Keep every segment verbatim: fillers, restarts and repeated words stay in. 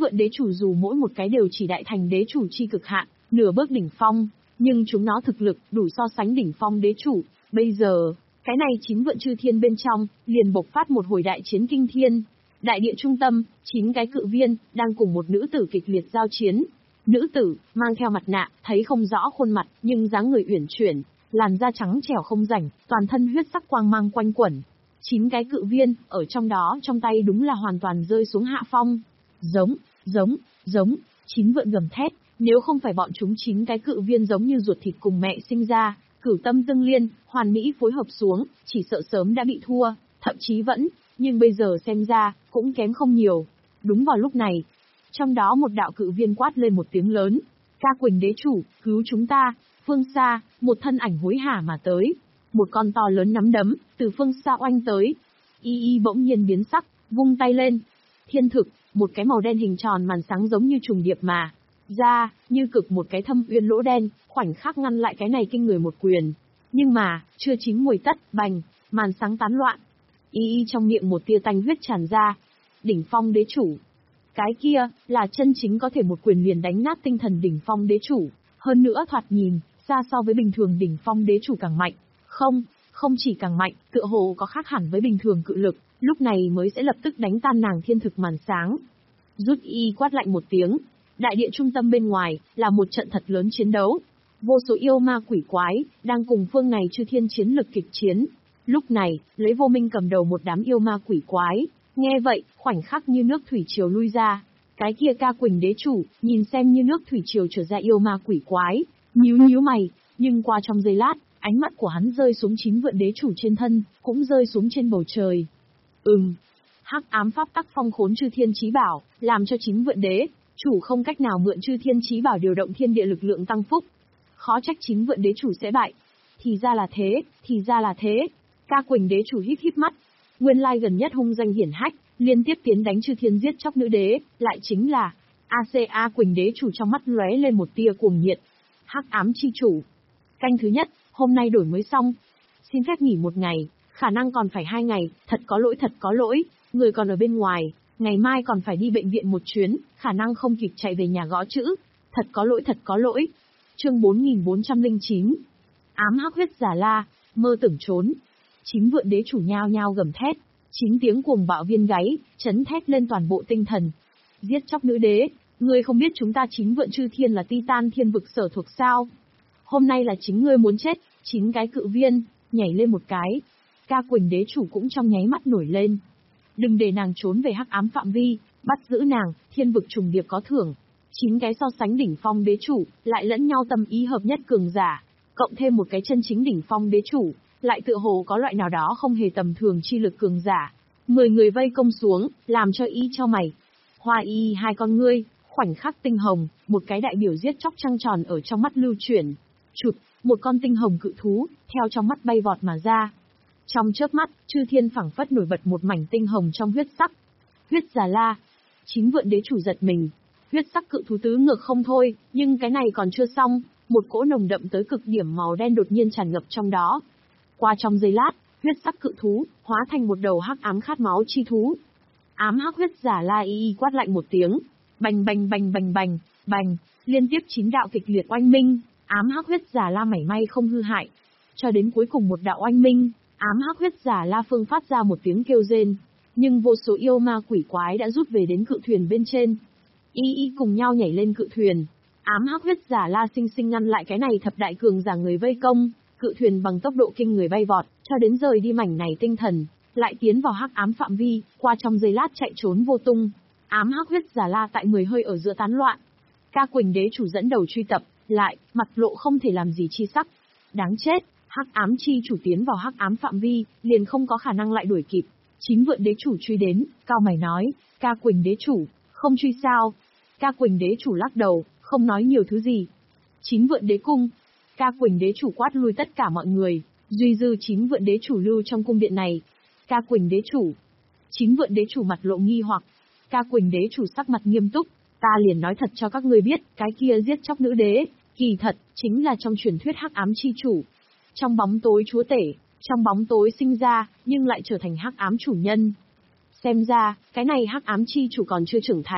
vượn đế chủ dù mỗi một cái đều chỉ đại thành đế chủ chi cực hạn, nửa bước đỉnh phong, nhưng chúng nó thực lực đủ so sánh đỉnh phong đế chủ. Bây giờ, cái này chín vượn chư thiên bên trong, liền bộc phát một hồi đại chiến kinh thiên. Đại địa trung tâm, chín cái cự viên, đang cùng một nữ tử kịch liệt giao chiến. Nữ tử, mang theo mặt nạ, thấy không rõ khuôn mặt, nhưng dáng người uyển chuyển, làn da trắng trẻo không rảnh, toàn thân huyết sắc quang mang quanh quẩn. Chín cái cự viên, ở trong đó trong tay đúng là hoàn toàn rơi xuống hạ phong. Giống, giống, giống, chín vượn gầm thét, nếu không phải bọn chúng chín cái cự viên giống như ruột thịt cùng mẹ sinh ra, cửu tâm tương liên, hoàn mỹ phối hợp xuống, chỉ sợ sớm đã bị thua, thậm chí vẫn, nhưng bây giờ xem ra, cũng kém không nhiều. Đúng vào lúc này, trong đó một đạo cự viên quát lên một tiếng lớn, Ca Quỳnh đế chủ, cứu chúng ta. Phương xa, một thân ảnh hối hả mà tới. Một con to lớn nắm đấm, từ phương xa oanh tới. Y y bỗng nhiên biến sắc, vung tay lên. Thiên thực, một cái màu đen hình tròn màn sáng giống như trùng điệp mà ra, như cực một cái thâm uyên lỗ đen, khoảnh khắc ngăn lại cái này kinh người một quyền. Nhưng mà, chưa chín mùi tất, bành, màn sáng tán loạn. Y y trong miệng một tia tanh huyết tràn ra. Đỉnh phong đế chủ. Cái kia, là chân chính có thể một quyền liền đánh nát tinh thần đỉnh phong đế chủ. Hơn nữa thoạt nhìn, xa so với bình thường đỉnh phong đế chủ càng mạnh. Không, không chỉ càng mạnh, tựa hồ có khác hẳn với bình thường cự lực, lúc này mới sẽ lập tức đánh tan nàng thiên thực màn sáng. Rút y quát lạnh một tiếng. Đại địa trung tâm bên ngoài, là một trận thật lớn chiến đấu. Vô số yêu ma quỷ quái, đang cùng phương này chư thiên chiến lực kịch chiến. Lúc này, lấy Vô Minh cầm đầu một đám yêu ma quỷ quái. Nghe vậy, khoảnh khắc như nước thủy triều lui ra. Cái kia Ca Quỳnh đế chủ, nhìn xem như nước thủy triều trở ra yêu ma quỷ quái. Nhíu nhíu mày, nhưng qua trong giây lát, ánh mắt của hắn rơi xuống chín vượn đế chủ trên thân, cũng rơi xuống trên bầu trời. Ừm, hắc ám pháp tắc phong khốn chư thiên chí bảo, làm cho chín vượn đế chủ không cách nào mượn chư thiên chí bảo điều động thiên địa lực lượng tăng phúc. Khó trách chín vượn đế chủ sẽ bại. Thì ra là thế, thì ra là thế. Ca Quỳnh đế chủ híp híp mắt. Nguyên lai gần nhất hung danh hiển hách, liên tiếp tiến đánh chư thiên giết chóc nữ đế, lại chính là a xê a Quỳnh đế chủ, trong mắt lóe lên một tia cuồng nhiệt. Hắc ám chi chủ. Canh thứ nhất, hôm nay đổi mới xong. Xin phép nghỉ một ngày, khả năng còn phải hai ngày, thật có lỗi thật có lỗi, người còn ở bên ngoài, ngày mai còn phải đi bệnh viện một chuyến, khả năng không kịp chạy về nhà gõ chữ. Thật có lỗi thật có lỗi. Chương bốn nghìn bốn trăm lẻ chín. Ám hắc huyết giả la, mơ tưởng trốn. Chín vượn đế chủ nhao nhao gầm thét, chín tiếng cuồng bạo viên gáy, chấn thét lên toàn bộ tinh thần. Giết chóc nữ đế, ngươi không biết chúng ta chín vượn chư thiên là Titan thiên vực sở thuộc sao? Hôm nay là chính ngươi muốn chết. Chín cái cự viên nhảy lên một cái. Ca Quỳnh đế chủ cũng trong nháy mắt nổi lên. Đừng để nàng trốn về hắc ám phạm vi, bắt giữ nàng, thiên vực trùng điệp có thưởng. Chín cái so sánh đỉnh phong đế chủ, lại lẫn nhau tâm ý hợp nhất cường giả, cộng thêm một cái chân chính đỉnh phong đế chủ, lại tựa hồ có loại nào đó không hề tầm thường chi lực cường giả. Mười người vây công xuống, làm cho y cho mày. Hoa y hai con ngươi, khoảnh khắc tinh hồng, một cái đại biểu giết chóc trăng tròn ở trong mắt lưu chuyển. Chụt, một con tinh hồng cự thú, theo trong mắt bay vọt mà ra. Trong chớp mắt, chư thiên phảng phất nổi bật một mảnh tinh hồng trong huyết sắc. Huyết giả la. Chín vượn đế chủ giật mình. Huyết sắc cự thú tứ ngược không thôi, nhưng cái này còn chưa xong, một cỗ nồng đậm tới cực điểm màu đen đột nhiên tràn ngập trong đó. Qua trong giây lát, huyết sắc cự thú hóa thành một đầu hắc ám khát máu chi thú. Ám hắc huyết giả la y y quát lạnh một tiếng, bành bành bành bành bành, bành, liên tiếp chín đạo kịch liệt oanh minh, ám hắc huyết giả la mảy may không hư hại. Cho đến cuối cùng một đạo oanh minh, ám hắc huyết giả la phương phát ra một tiếng kêu rên, nhưng vô số yêu ma quỷ quái đã rút về đến cự thuyền bên trên. Y y cùng nhau nhảy lên cự thuyền. Ám hắc huyết giả la sinh sinh ngăn lại cái này thập đại cường giả người vây công, cự thuyền bằng tốc độ kinh người bay vọt, cho đến rời đi mảnh này tinh thần, lại tiến vào hắc ám phạm vi, qua trong giây lát chạy trốn vô tung. Ám hắc huyết giả la tại mười hơi ở giữa tán loạn. Ca Quỳnh đế chủ dẫn đầu truy tập, lại, mặt lộ không thể làm gì chi sắc. Đáng chết, hắc ám chi chủ tiến vào hắc ám phạm vi, liền không có khả năng lại đuổi kịp. Chín vượn đế chủ truy đến, cao mày nói, Ca Quỳnh đế chủ, không truy sao? Ca Quỳnh đế chủ lắc đầu, không nói nhiều thứ gì. Chín vượn đế cung. Ca Quỳnh đế chủ quát lui tất cả mọi người, duy dư chín vượn đế chủ lưu trong cung điện này. Ca Quỳnh đế chủ. Chín vượn đế chủ mặt lộ nghi hoặc. Ca Quỳnh đế chủ sắc mặt nghiêm túc, ta liền nói thật cho các ngươi biết, cái kia giết chóc nữ đế, kỳ thật, chính là trong truyền thuyết hắc ám chi chủ. Trong bóng tối chúa tể, trong bóng tối sinh ra, nhưng lại trở thành hắc ám chủ nhân. Xem ra, cái này hắc ám chi chủ còn chưa trưởng thành.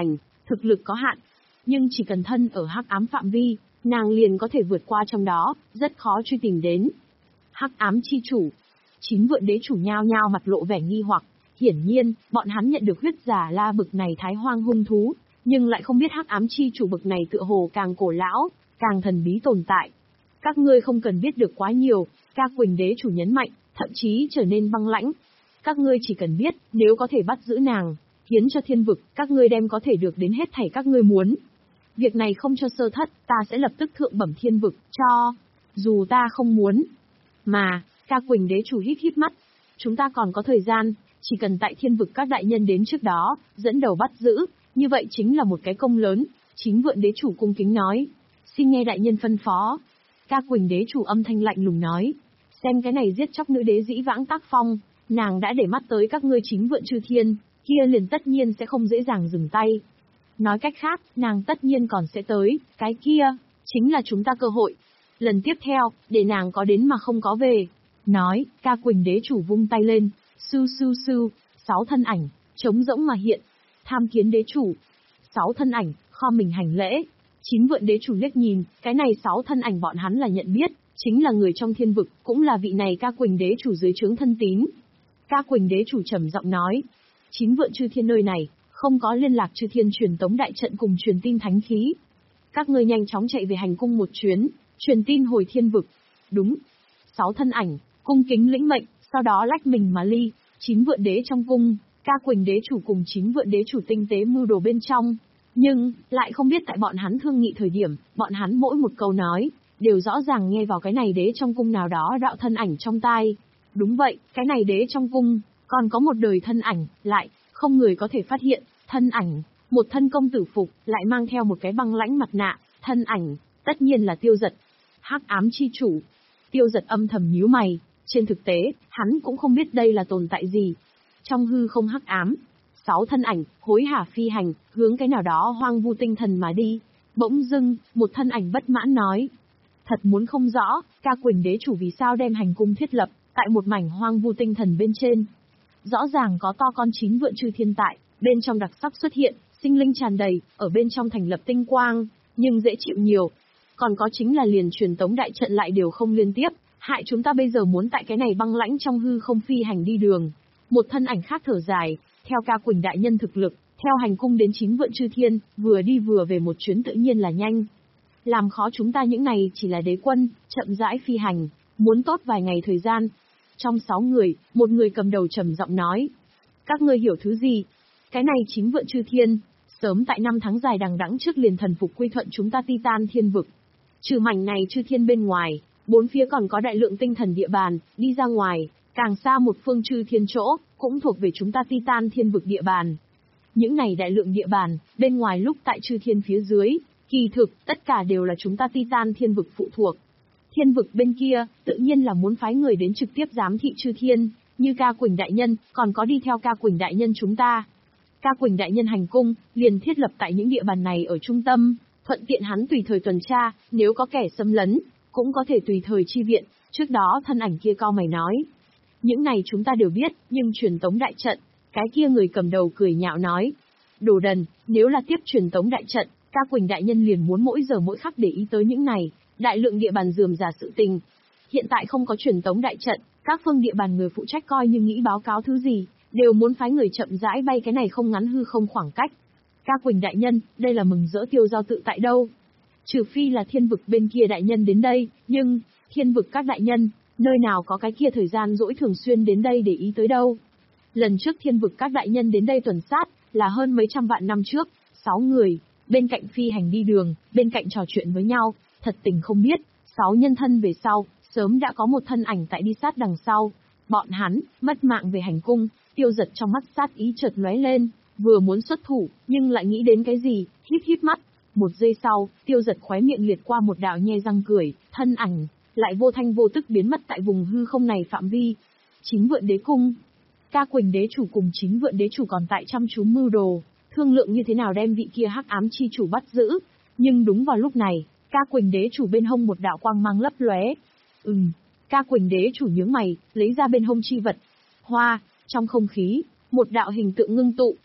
thực lực có hạn. Nhưng chỉ cần thân ở hắc ám phạm vi, nàng liền có thể vượt qua trong đó, rất khó truy tìm đến. Hắc ám chi chủ. Chín vượn đế chủ nhao nhao mặt lộ vẻ nghi hoặc, hiển nhiên, bọn hắn nhận được huyết giả la bực này thái hoang hung thú, nhưng lại không biết hắc ám chi chủ bực này tựa hồ càng cổ lão, càng thần bí tồn tại. Các ngươi không cần biết được quá nhiều, Ca Quỳnh đế chủ nhấn mạnh, thậm chí trở nên băng lãnh. Các ngươi chỉ cần biết, nếu có thể bắt giữ nàng, hiến cho thiên vực, các ngươi đem có thể được đến hết thảy các ngươi muốn. Việc này không cho sơ thất, ta sẽ lập tức thượng bẩm thiên vực, cho, dù ta không muốn. Mà, Ca Quỳnh đế chủ híp híp mắt, chúng ta còn có thời gian, chỉ cần tại thiên vực các đại nhân đến trước đó, dẫn đầu bắt giữ, như vậy chính là một cái công lớn. Chính vượn đế chủ cung kính nói, xin nghe đại nhân phân phó. Ca Quỳnh đế chủ âm thanh lạnh lùng nói, xem cái này giết chóc nữ đế dĩ vãng tác phong, nàng đã để mắt tới các ngươi chính vượn chư thiên, kia liền tất nhiên sẽ không dễ dàng dừng tay. Nói cách khác, nàng tất nhiên còn sẽ tới, cái kia, chính là chúng ta cơ hội. Lần tiếp theo, để nàng có đến mà không có về. Nói, Ca Quỳnh đế chủ vung tay lên, su su su, sáu thân ảnh, trống rỗng mà hiện. Tham kiến đế chủ. Sáu thân ảnh, kho mình hành lễ. Chín vượn đế chủ liếc nhìn, cái này sáu thân ảnh bọn hắn là nhận biết, chính là người trong thiên vực, cũng là vị này Ca Quỳnh đế chủ dưới trướng thân tín. Ca Quỳnh đế chủ trầm giọng nói, chín vượn chư thiên nơi này, không có liên lạc chư thiên truyền tống đại trận cùng truyền tin thánh khí. Các ngươi nhanh chóng chạy về hành cung một chuyến, truyền tin hồi thiên vực. Đúng. Sáu thân ảnh, cung kính lĩnh mệnh, sau đó lách mình mà ly. Chín vượn đế trong cung, Ca Quỳnh đế chủ cùng chín vượn đế chủ tinh tế mưu đồ bên trong. Nhưng, lại không biết tại bọn hắn thương nghị thời điểm, bọn hắn mỗi một câu nói, đều rõ ràng nghe vào cái này đế trong cung nào đó đạo thân ảnh trong tai. Đúng vậy, cái này đế trong cung, còn có một đời thân ảnh, lại, không người có thể phát hiện, thân ảnh, một thân công tử phục, lại mang theo một cái băng lãnh mặt nạ, thân ảnh, tất nhiên là Tiêu Dật. Hắc ám chi chủ. Tiêu Dật âm thầm nhíu mày, trên thực tế, hắn cũng không biết đây là tồn tại gì. Trong hư không hắc ám, sáu thân ảnh, hối hả phi hành, hướng cái nào đó hoang vu tinh thần mà đi. Bỗng dưng, một thân ảnh bất mãn nói. Thật muốn không rõ, Ca Quỳnh đế chủ vì sao đem hành cung thiết lập, tại một mảnh hoang vu tinh thần bên trên. Rõ ràng có to con chín vượn chư thiên tại, bên trong đặc sắc xuất hiện, sinh linh tràn đầy, ở bên trong thành lập tinh quang, nhưng dễ chịu nhiều. Còn có chính là liền truyền tống đại trận lại đều không liên tiếp, hại chúng ta bây giờ muốn tại cái này băng lãnh trong hư không phi hành đi đường. Một thân ảnh khác thở dài, theo Ca Quỳnh đại nhân thực lực, theo hành cung đến chín vượn chư thiên, vừa đi vừa về một chuyến tự nhiên là nhanh. Làm khó chúng ta những này chỉ là đế quân, chậm rãi phi hành, muốn tốt vài ngày thời gian. Trong sáu người, một người cầm đầu trầm giọng nói. Các ngươi hiểu thứ gì? Cái này chín vượn chư thiên, sớm tại năm tháng dài đằng đẵng trước liền thần phục quy thuận chúng ta Titan thiên vực. Trừ mảnh này chư thiên bên ngoài, bốn phía còn có đại lượng tinh thần địa bàn, đi ra ngoài, càng xa một phương chư thiên chỗ, cũng thuộc về chúng ta Titan thiên vực địa bàn. Những này đại lượng địa bàn, bên ngoài lúc tại chư thiên phía dưới, kỳ thực, tất cả đều là chúng ta Titan thiên vực phụ thuộc. Thiên vực bên kia, tự nhiên là muốn phái người đến trực tiếp giám thị chư thiên, như Ca Quỳnh đại nhân, còn có đi theo Ca Quỳnh đại nhân chúng ta. Ca Quỳnh đại nhân hành cung, liền thiết lập tại những địa bàn này ở trung tâm, thuận tiện hắn tùy thời tuần tra, nếu có kẻ xâm lấn, cũng có thể tùy thời chi viện. Trước đó thân ảnh kia cau mày nói. Những này chúng ta đều biết, nhưng truyền tống đại trận, cái kia người cầm đầu cười nhạo nói. Đồ đần, nếu là tiếp truyền tống đại trận, Ca Quỳnh đại nhân liền muốn mỗi giờ mỗi khắc để ý tới những này, đại lượng địa bàn rườm rà sự tình. Hiện tại không có truyền tống đại trận, các phương địa bàn người phụ trách coi như nghĩ báo cáo thứ gì, đều muốn phái người chậm rãi bay cái này không ngắn hư không khoảng cách. Ca Quỳnh đại nhân, đây là mừng rỡ tiêu giao tự tại đâu. Trừ phi là thiên vực bên kia đại nhân đến đây, nhưng, thiên vực các đại nhân, nơi nào có cái kia thời gian rỗi thường xuyên đến đây để ý tới đâu. Lần trước thiên vực các đại nhân đến đây tuần sát, là hơn mấy trăm vạn năm trước, sáu người, bên cạnh phi hành đi đường, bên cạnh trò chuyện với nhau, thật tình không biết, sáu nhân thân về sau, sớm đã có một thân ảnh tại đi sát đằng sau. Bọn hắn, mất mạng về hành cung, Tiêu Dật trong mắt sát ý chợt lóe lên, vừa muốn xuất thủ, nhưng lại nghĩ đến cái gì, híp híp mắt. Một giây sau, Tiêu Dật khóe miệng liệt qua một đạo nhe răng cười, thân ảnh, lại vô thanh vô tức biến mất tại vùng hư không này phạm vi. Chín vượn đế cung. Ca Quỳnh đế chủ cùng chín vượn đế chủ còn tại chăm chú mưu đồ, thương lượng như thế nào đem vị kia hắc ám chi chủ bắt giữ. Nhưng đúng vào lúc này, Ca Quỳnh đế chủ bên hông một đạo quang mang lấp lóe. Ừm, Ca Quỳnh đế chủ nhướng mày, lấy ra bên hông chi vật. Hoa, trong không khí, một đạo hình tượng ngưng tụ.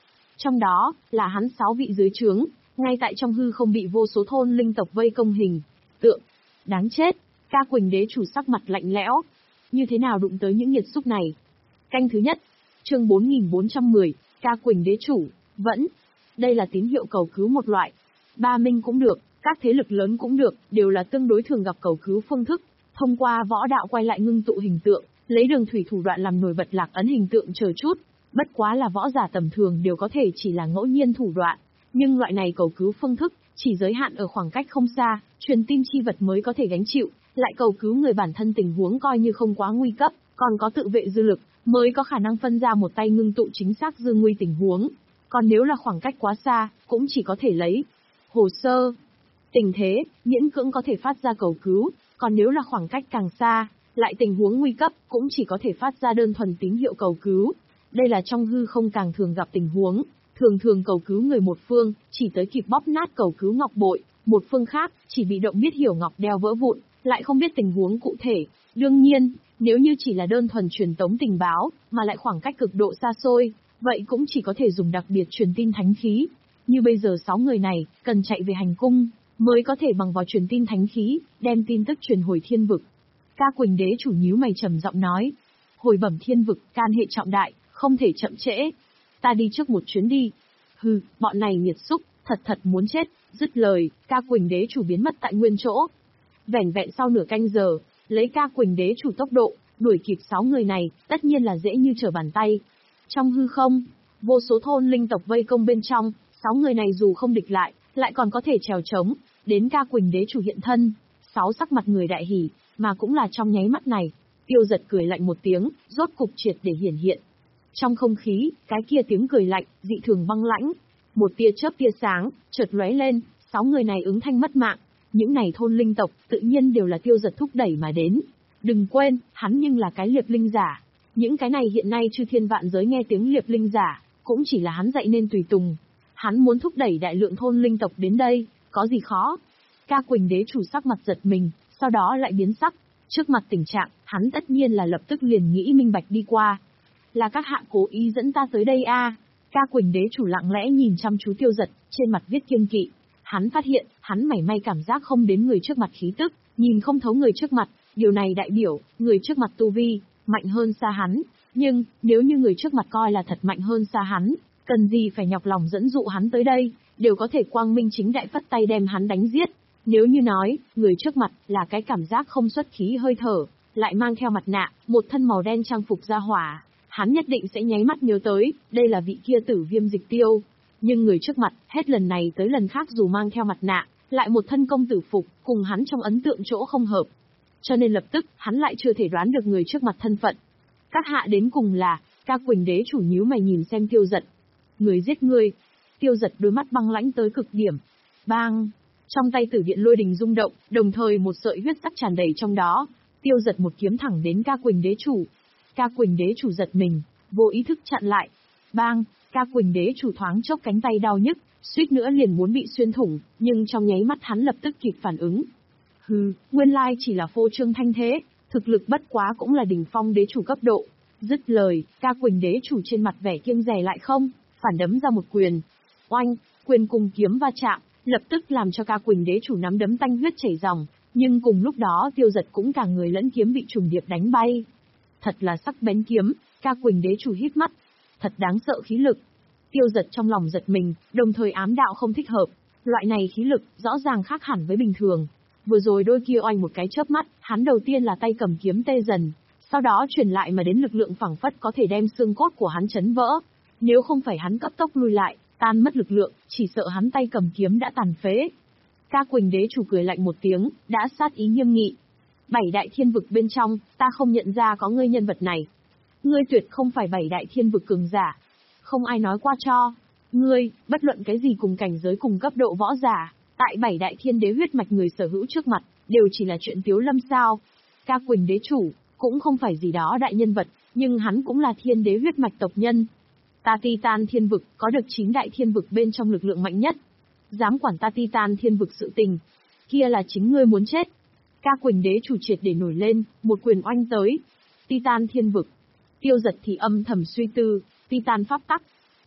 Trong đó, là hắn sáu vị dưới trướng, ngay tại trong hư không bị vô số thôn linh tộc vây công hình tượng. Đáng chết, Ca Quỳnh đế chủ sắc mặt lạnh lẽo. Như thế nào đụng tới những nghiệt xúc này? Canh thứ nhất, chương bốn nghìn bốn trăm mười, Ca Quỳnh đế chủ, vẫn. Đây là tín hiệu cầu cứu một loại. Ba Minh cũng được, các thế lực lớn cũng được, đều là tương đối thường gặp cầu cứu phương thức. Thông qua võ đạo quay lại ngưng tụ hình tượng, lấy đường thủy thủ đoạn làm nổi bật lạc ấn hình tượng chờ chút. Bất quá là võ giả tầm thường đều có thể chỉ là ngẫu nhiên thủ đoạn. Nhưng loại này cầu cứu phương thức, chỉ giới hạn ở khoảng cách không xa, truyền tin chi vật mới có thể gánh chịu, lại cầu cứu người bản thân tình huống coi như không quá nguy cấp, còn có tự vệ dư lực, mới có khả năng phân ra một tay ngưng tụ chính xác dư nguy tình huống. Còn nếu là khoảng cách quá xa, cũng chỉ có thể lấy hồ sơ. Tình thế, miễn cưỡng có thể phát ra cầu cứu, còn nếu là khoảng cách càng xa, lại tình huống nguy cấp, cũng chỉ có thể phát ra đơn thuần tín hiệu cầu cứu. Đây là trong hư không càng thường gặp tình huống, thường thường cầu cứu người một phương, chỉ tới kịp bóp nát cầu cứu ngọc bội, một phương khác, chỉ bị động biết hiểu ngọc đeo vỡ vụn, lại không biết tình huống cụ thể. Đương nhiên, nếu như chỉ là đơn thuần truyền tống tình báo, mà lại khoảng cách cực độ xa xôi, vậy cũng chỉ có thể dùng đặc biệt truyền tin thánh khí. Như bây giờ sáu người này, cần chạy về hành cung, mới có thể bằng vào truyền tin thánh khí, đem tin tức truyền hồi thiên vực. Ca Quỳnh đế chủ nhíu mày trầm giọng nói, hồi bẩm thiên vực, can hệ trọng đại, không thể chậm trễ. Ta đi trước một chuyến đi. Hừ, bọn này nghiệt xúc, thật thật muốn chết. Dứt lời, Ca Quỳnh đế chủ biến mất tại nguyên chỗ. Vẻn vẹn sau nửa canh giờ, lấy Ca Quỳnh đế chủ tốc độ, đuổi kịp sáu người này, tất nhiên là dễ như trở bàn tay. Trong hư không, vô số thôn linh tộc vây công bên trong, sáu người này dù không địch lại, lại còn có thể trèo trống, đến Ca Quỳnh đế chủ hiện thân. Sáu sắc mặt người đại hỉ, mà cũng là trong nháy mắt này, Tiêu Giật cười lạnh một tiếng, rốt cục triệt để hiển hiện. Trong không khí, cái kia tiếng cười lạnh, dị thường băng lãnh. Một tia chớp tia sáng, chợt lóe lên, sáu người này ứng thanh mất mạng. Những này thôn linh tộc, tự nhiên đều là Tiêu Giật thúc đẩy mà đến. Đừng quên, hắn nhưng là cái liệp linh giả. Những cái này hiện nay chư thiên vạn giới nghe tiếng liệp linh giả, cũng chỉ là hắn dạy nên tùy tùng. Hắn muốn thúc đẩy đại lượng thôn linh tộc đến đây, có gì khó? Ca Quỳnh đế chủ sắc mặt giật mình, sau đó lại biến sắc. Trước mặt tình trạng, hắn tất nhiên là lập tức liền nghĩ minh bạch đi qua. Là các hạ cố ý dẫn ta tới đây a? À? Ca Quỳnh đế chủ lặng lẽ nhìn chăm chú Tiêu Giật, trên mặt viết kiêng kỵ. Hắn phát hiện, hắn mảy may cảm giác không đến người trước mặt khí tức, nhìn không thấu người trước mặt, điều này đại biểu, người trước mặt tu vi, mạnh hơn xa hắn. Nhưng, nếu như người trước mặt coi là thật mạnh hơn xa hắn, cần gì phải nhọc lòng dẫn dụ hắn tới đây, đều có thể quang minh chính đại phất tay đem hắn đánh giết. Nếu như nói, người trước mặt là cái cảm giác không xuất khí hơi thở, lại mang theo mặt nạ, một thân màu đen trang phục ra hỏa, hắn nhất định sẽ nháy mắt nhớ tới, đây là vị kia Tử Viêm Dịch Tiêu. Nhưng người trước mặt, hết lần này tới lần khác dù mang theo mặt nạ, lại một thân công tử phục, cùng hắn trong ấn tượng chỗ không hợp. Cho nên lập tức, hắn lại chưa thể đoán được người trước mặt thân phận. Các hạ đến cùng là, Ca Quỳnh đế chủ nhíu mày nhìn xem Tiêu Giật. Người giết ngươi. Tiêu Giật đôi mắt băng lãnh tới cực điểm. Bang! Trong tay tử điện lôi đình rung động, đồng thời một sợi huyết sắc tràn đầy trong đó. Tiêu Giật một kiếm thẳng đến Ca Quỳnh đế chủ. Ca Quỳnh đế chủ giật mình, vô ý thức chặn lại. Bang! Ca Quỳnh đế chủ thoáng chốc cánh tay đau nhức, suýt nữa liền muốn bị xuyên thủng, nhưng trong nháy mắt hắn lập tức kịp phản ứng. Hừ, nguyên lai chỉ là phô trương thanh thế, thực lực bất quá cũng là đỉnh phong đế chủ cấp độ. Dứt lời, Ca Quỳnh đế chủ trên mặt vẻ kiêng dè lại không, phản đấm ra một quyền. Oanh, quyền cùng kiếm va chạm, lập tức làm cho Ca Quỳnh đế chủ nắm đấm tanh huyết chảy ròng, nhưng cùng lúc đó Tiêu Giật cũng cả người lẫn kiếm bị trùng điệp đánh bay. Thật là sắc bén kiếm, Ca Quỳnh đế chủ hít mắt. Thật đáng sợ khí lực. Tiêu Giật trong lòng giật mình, đồng thời ám đạo không thích hợp. Loại này khí lực, rõ ràng khác hẳn với bình thường. Vừa rồi đôi kia oanh một cái chớp mắt, hắn đầu tiên là tay cầm kiếm tê dần. Sau đó truyền lại mà đến lực lượng phảng phất có thể đem xương cốt của hắn chấn vỡ. Nếu không phải hắn cấp tốc lui lại, tan mất lực lượng, chỉ sợ hắn tay cầm kiếm đã tàn phế. Ca Quỳnh đế chủ cười lạnh một tiếng, đã sát ý nghiêm nghị. Bảy đại thiên vực bên trong, ta không nhận ra có ngươi nhân vật này. Ngươi tuyệt không phải bảy đại thiên vực cường giả. Không ai nói qua cho. Ngươi, bất luận cái gì cùng cảnh giới cùng cấp độ võ giả, tại bảy đại thiên đế huyết mạch người sở hữu trước mặt, đều chỉ là chuyện tiếu lâm sao. Ca Quỳnh đế chủ, cũng không phải gì đó đại nhân vật, nhưng hắn cũng là thiên đế huyết mạch tộc nhân. Ta Titan thiên vực, có được chín đại thiên vực bên trong lực lượng mạnh nhất. Dám quản ta Titan thiên vực sự tình. Kia là chính ngươi muốn chết. Ca Quỳnh đế chủ triệt để nổi lên, một quyền oanh tới. Titan thiên vực. Tiêu Giật thì âm thầm suy tư, Titan pháp tắc.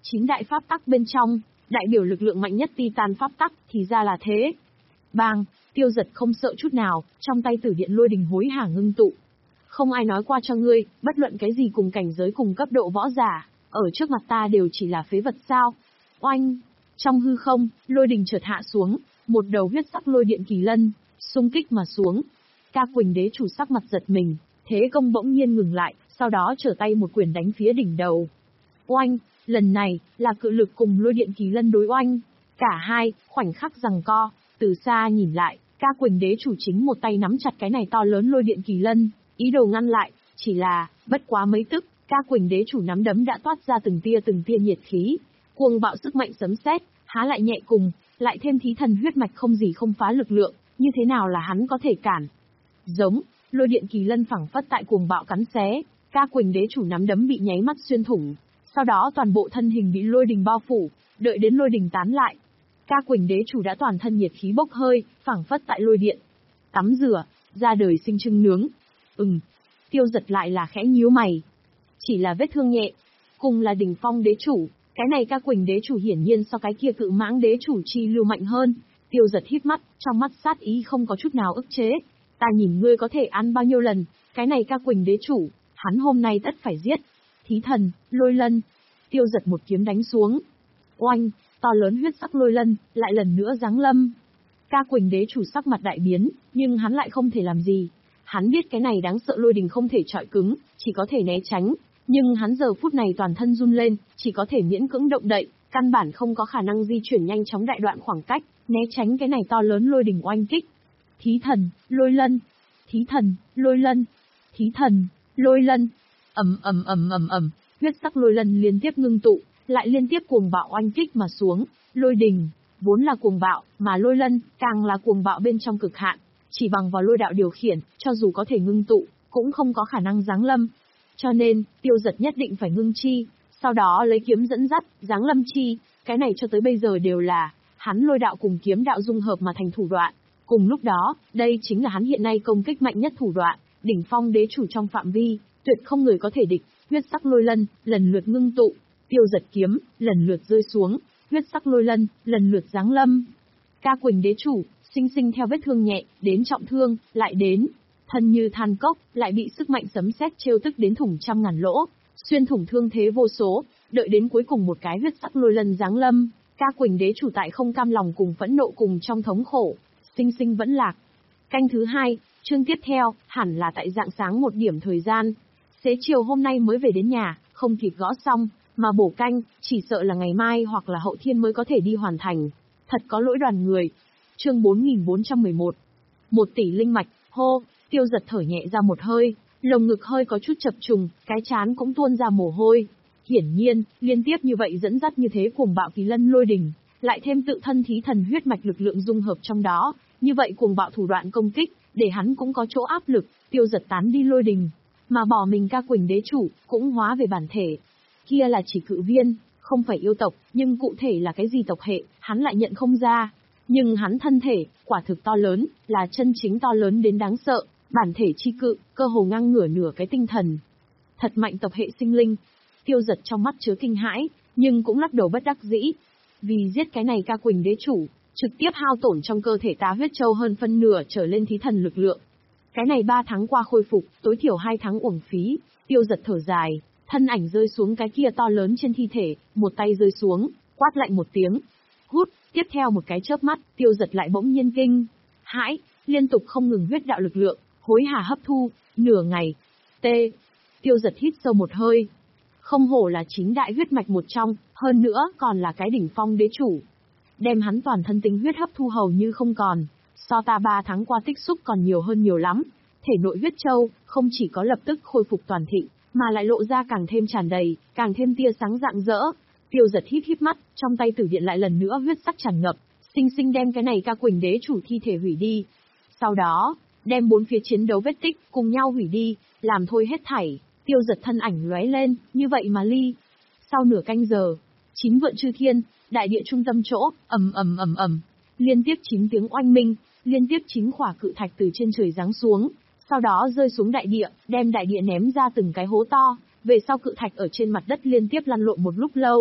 Chín đại pháp tắc bên trong, đại biểu lực lượng mạnh nhất Titan pháp tắc, thì ra là thế. Bang, Tiêu Giật không sợ chút nào, trong tay tử điện lôi đình hối hả ngưng tụ. Không ai nói qua cho ngươi, bất luận cái gì cùng cảnh giới cùng cấp độ võ giả, ở trước mặt ta đều chỉ là phế vật sao. Oanh! Trong hư không, lôi đình chợt hạ xuống, một đầu huyết sắc lôi điện kỳ lân, xung kích mà xuống. Ca Quỳnh đế chủ sắc mặt giật mình, thế công bỗng nhiên ngừng lại, sau đó trở tay một quyền đánh phía đỉnh đầu. Oanh! Lần này, là cự lực cùng lôi điện kỳ lân đối oanh. Cả hai, khoảnh khắc giằng co, từ xa nhìn lại, Ca Quỳnh đế chủ chính một tay nắm chặt cái này to lớn lôi điện kỳ lân, ý đồ ngăn lại, chỉ là, bất quá mấy tức, Ca Quỳnh đế chủ nắm đấm đã toát ra từng tia từng tia nhiệt khí, cuồng bạo sức mạnh sấm sét, há lại nhẹ cùng, lại thêm thí thần huyết mạch không gì không phá lực lượng, như thế nào là hắn có thể cản. Giống, lôi điện kỳ lân phẳng phất tại cuồng bạo cắn xé, Ca Quỳnh đế chủ nắm đấm bị nháy mắt xuyên thủng, sau đó toàn bộ thân hình bị lôi đình bao phủ, đợi đến lôi đình tán lại. Ca Quỳnh đế chủ đã toàn thân nhiệt khí bốc hơi, phảng phất tại lôi điện. Tắm rửa, ra đời sinh trưng nướng. Ừm, Tiêu Giật lại là khẽ nhíu mày. Chỉ là vết thương nhẹ, cùng là đỉnh phong đế chủ, cái này Ca Quỳnh đế chủ hiển nhiên so cái kia cự mãng đế chủ chi lưu mạnh hơn. Tiêu Giật híp mắt, trong mắt sát ý không có chút nào ức chế. Ta nhìn ngươi có thể ăn bao nhiêu lần, cái này Ca Quỳnh đế chủ, hắn hôm nay tất phải giết. Thí thần, lôi lân. Tiêu Giật một kiếm đánh xuống. Oanh, to lớn huyết sắc lôi lân, lại lần nữa giáng lâm. Ca Quỳnh đế chủ sắc mặt đại biến, nhưng hắn lại không thể làm gì. Hắn biết cái này đáng sợ lôi đình không thể chọi cứng, chỉ có thể né tránh. Nhưng hắn giờ phút này toàn thân run lên, chỉ có thể miễn cưỡng động đậy, căn bản không có khả năng di chuyển nhanh chóng đại đoạn khoảng cách, né tránh cái này to lớn lôi đình oanh kích. Thí thần, lôi lân. Thí thần, lôi lân. Thí thần, lôi lân. Ầm ầm ầm ầm ầm, huyết sắc lôi lân liên tiếp ngưng tụ, lại liên tiếp cuồng bạo oanh kích mà xuống. Lôi đình vốn là cuồng bạo, mà lôi lân càng là cuồng bạo bên trong cực hạn, chỉ bằng vào lôi đạo điều khiển, cho dù có thể ngưng tụ, cũng không có khả năng giáng lâm. Cho nên, Tiêu Giật nhất định phải ngưng chi, sau đó lấy kiếm dẫn dắt, giáng lâm chi, cái này cho tới bây giờ đều là hắn lôi đạo cùng kiếm đạo dung hợp mà thành thủ đoạn. Cùng lúc đó, đây chính là hắn hiện nay công kích mạnh nhất thủ đoạn, đỉnh phong đế chủ trong phạm vi, tuyệt không người có thể địch. Huyết sắc lôi lân lần lượt ngưng tụ, Tiêu Giật kiếm lần lượt rơi xuống, huyết sắc lôi lân lần lượt giáng lâm. Ca Quỳnh đế chủ sinh sinh theo vết thương nhẹ đến trọng thương, lại đến thân như than cốc, lại bị sức mạnh sấm sét trêu tức đến thủng trăm ngàn lỗ, xuyên thủng thương thế vô số, đợi đến cuối cùng một cái huyết sắc lôi lân giáng lâm, Ca Quỳnh đế chủ tại không cam lòng cùng phẫn nộ cùng trong thống khổ, sinh sinh vẫn lạc. Canh thứ hai, chương tiếp theo, hẳn là tại rạng sáng một điểm thời gian. Xế chiều hôm nay mới về đến nhà, không kịp gõ xong, mà bổ canh, chỉ sợ là ngày mai hoặc là hậu thiên mới có thể đi hoàn thành. Thật có lỗi đoàn người. Chương bốn nghìn bốn trăm mười một. Một tỷ linh mạch, hô, Tiêu Giật thở nhẹ ra một hơi, lồng ngực hơi có chút chập trùng, cái trán cũng tuôn ra mồ hôi. Hiển nhiên, liên tiếp như vậy dẫn dắt như thế cuồng bạo kỳ lân lôi đình, lại thêm tự thân thí thần huyết mạch lực lượng dung hợp trong đó, như vậy cuồng bạo thủ đoạn công kích, để hắn cũng có chỗ áp lực. Tiêu Giật tán đi lôi đình, mà bỏ mình Ca Quỳnh đế chủ, cũng hóa về bản thể. Kia là chỉ cự viên, không phải yêu tộc, nhưng cụ thể là cái gì tộc hệ, hắn lại nhận không ra. Nhưng hắn thân thể, quả thực to lớn, là chân chính to lớn đến đáng sợ, bản thể chi cự, cơ hồ ngang ngửa nửa cái tinh thần. Thật mạnh tộc hệ sinh linh. Tiêu Giật trong mắt chứa kinh hãi, nhưng cũng lắc đầu bất đắc dĩ. Vì giết cái này Ca Quỳnh đế chủ, trực tiếp hao tổn trong cơ thể tá huyết châu hơn phân nửa trở lên thí thần lực lượng. Cái này ba tháng qua khôi phục, tối thiểu hai tháng uổng phí. Tiêu Giật thở dài, thân ảnh rơi xuống cái kia to lớn trên thi thể, một tay rơi xuống, quát lạnh một tiếng. Hút, tiếp theo một cái chớp mắt, Tiêu Giật lại bỗng nhiên kinh hãi, liên tục không ngừng huyết đạo lực lượng, hối hả hấp thu, nửa ngày. T. Tiêu Giật hít sâu một hơi. Không hổ là chính đại huyết mạch một trong, hơn nữa còn là cái đỉnh phong đế chủ. Đem hắn toàn thân tinh huyết hấp thu hầu như không còn, so ta ba tháng qua tích xúc còn nhiều hơn nhiều lắm. Thể nội huyết châu, không chỉ có lập tức khôi phục toàn thịnh, mà lại lộ ra càng thêm tràn đầy, càng thêm tia sáng rạng rỡ. Tiêu Giật híp híp mắt, trong tay tử điện lại lần nữa huyết sắc tràn ngập, sinh sinh đem cái này Ca Quỳnh đế chủ thi thể hủy đi. Sau đó, đem bốn phía chiến đấu vết tích cùng nhau hủy đi, làm thôi hết thảy. Tiêu Giật thân ảnh lóe lên, như vậy mà ly. Sau nửa canh giờ, chín vượn chư thiên, đại địa trung tâm chỗ, ầm ầm ầm ầm, liên tiếp chín tiếng oanh minh, liên tiếp chín khỏa cự thạch từ trên trời giáng xuống, sau đó rơi xuống đại địa, đem đại địa ném ra từng cái hố to. Về sau cự thạch ở trên mặt đất liên tiếp lăn lộn một lúc lâu,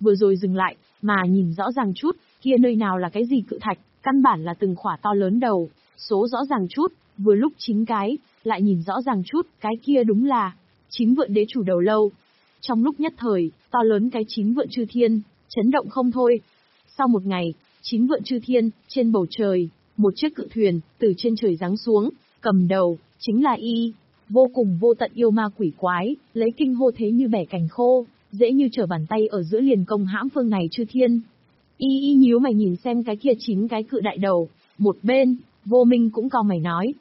vừa rồi dừng lại, mà nhìn rõ ràng chút, kia nơi nào là cái gì cự thạch, căn bản là từng khỏa to lớn đầu, số rõ ràng chút, vừa lúc chín cái, lại nhìn rõ ràng chút, cái kia đúng là chín vượn đế chủ đầu lâu. Trong lúc nhất thời, to lớn cái chín vượn chư thiên, chấn động không thôi. Sau một ngày, chín vượn chư thiên, trên bầu trời, một chiếc cự thuyền, từ trên trời giáng xuống, cầm đầu, chính là Y, vô cùng vô tận yêu ma quỷ quái, lấy kinh hô thế như bẻ cành khô, dễ như trở bàn tay ở giữa liền công hãm phương này chư thiên. Y y nhíu mày nhìn xem cái kia chín cái cự đại đầu, một bên, Vô Minh cũng cau mày nói.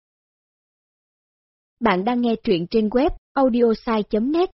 Bạn đang nghe truyện trên web audiosai chấm net.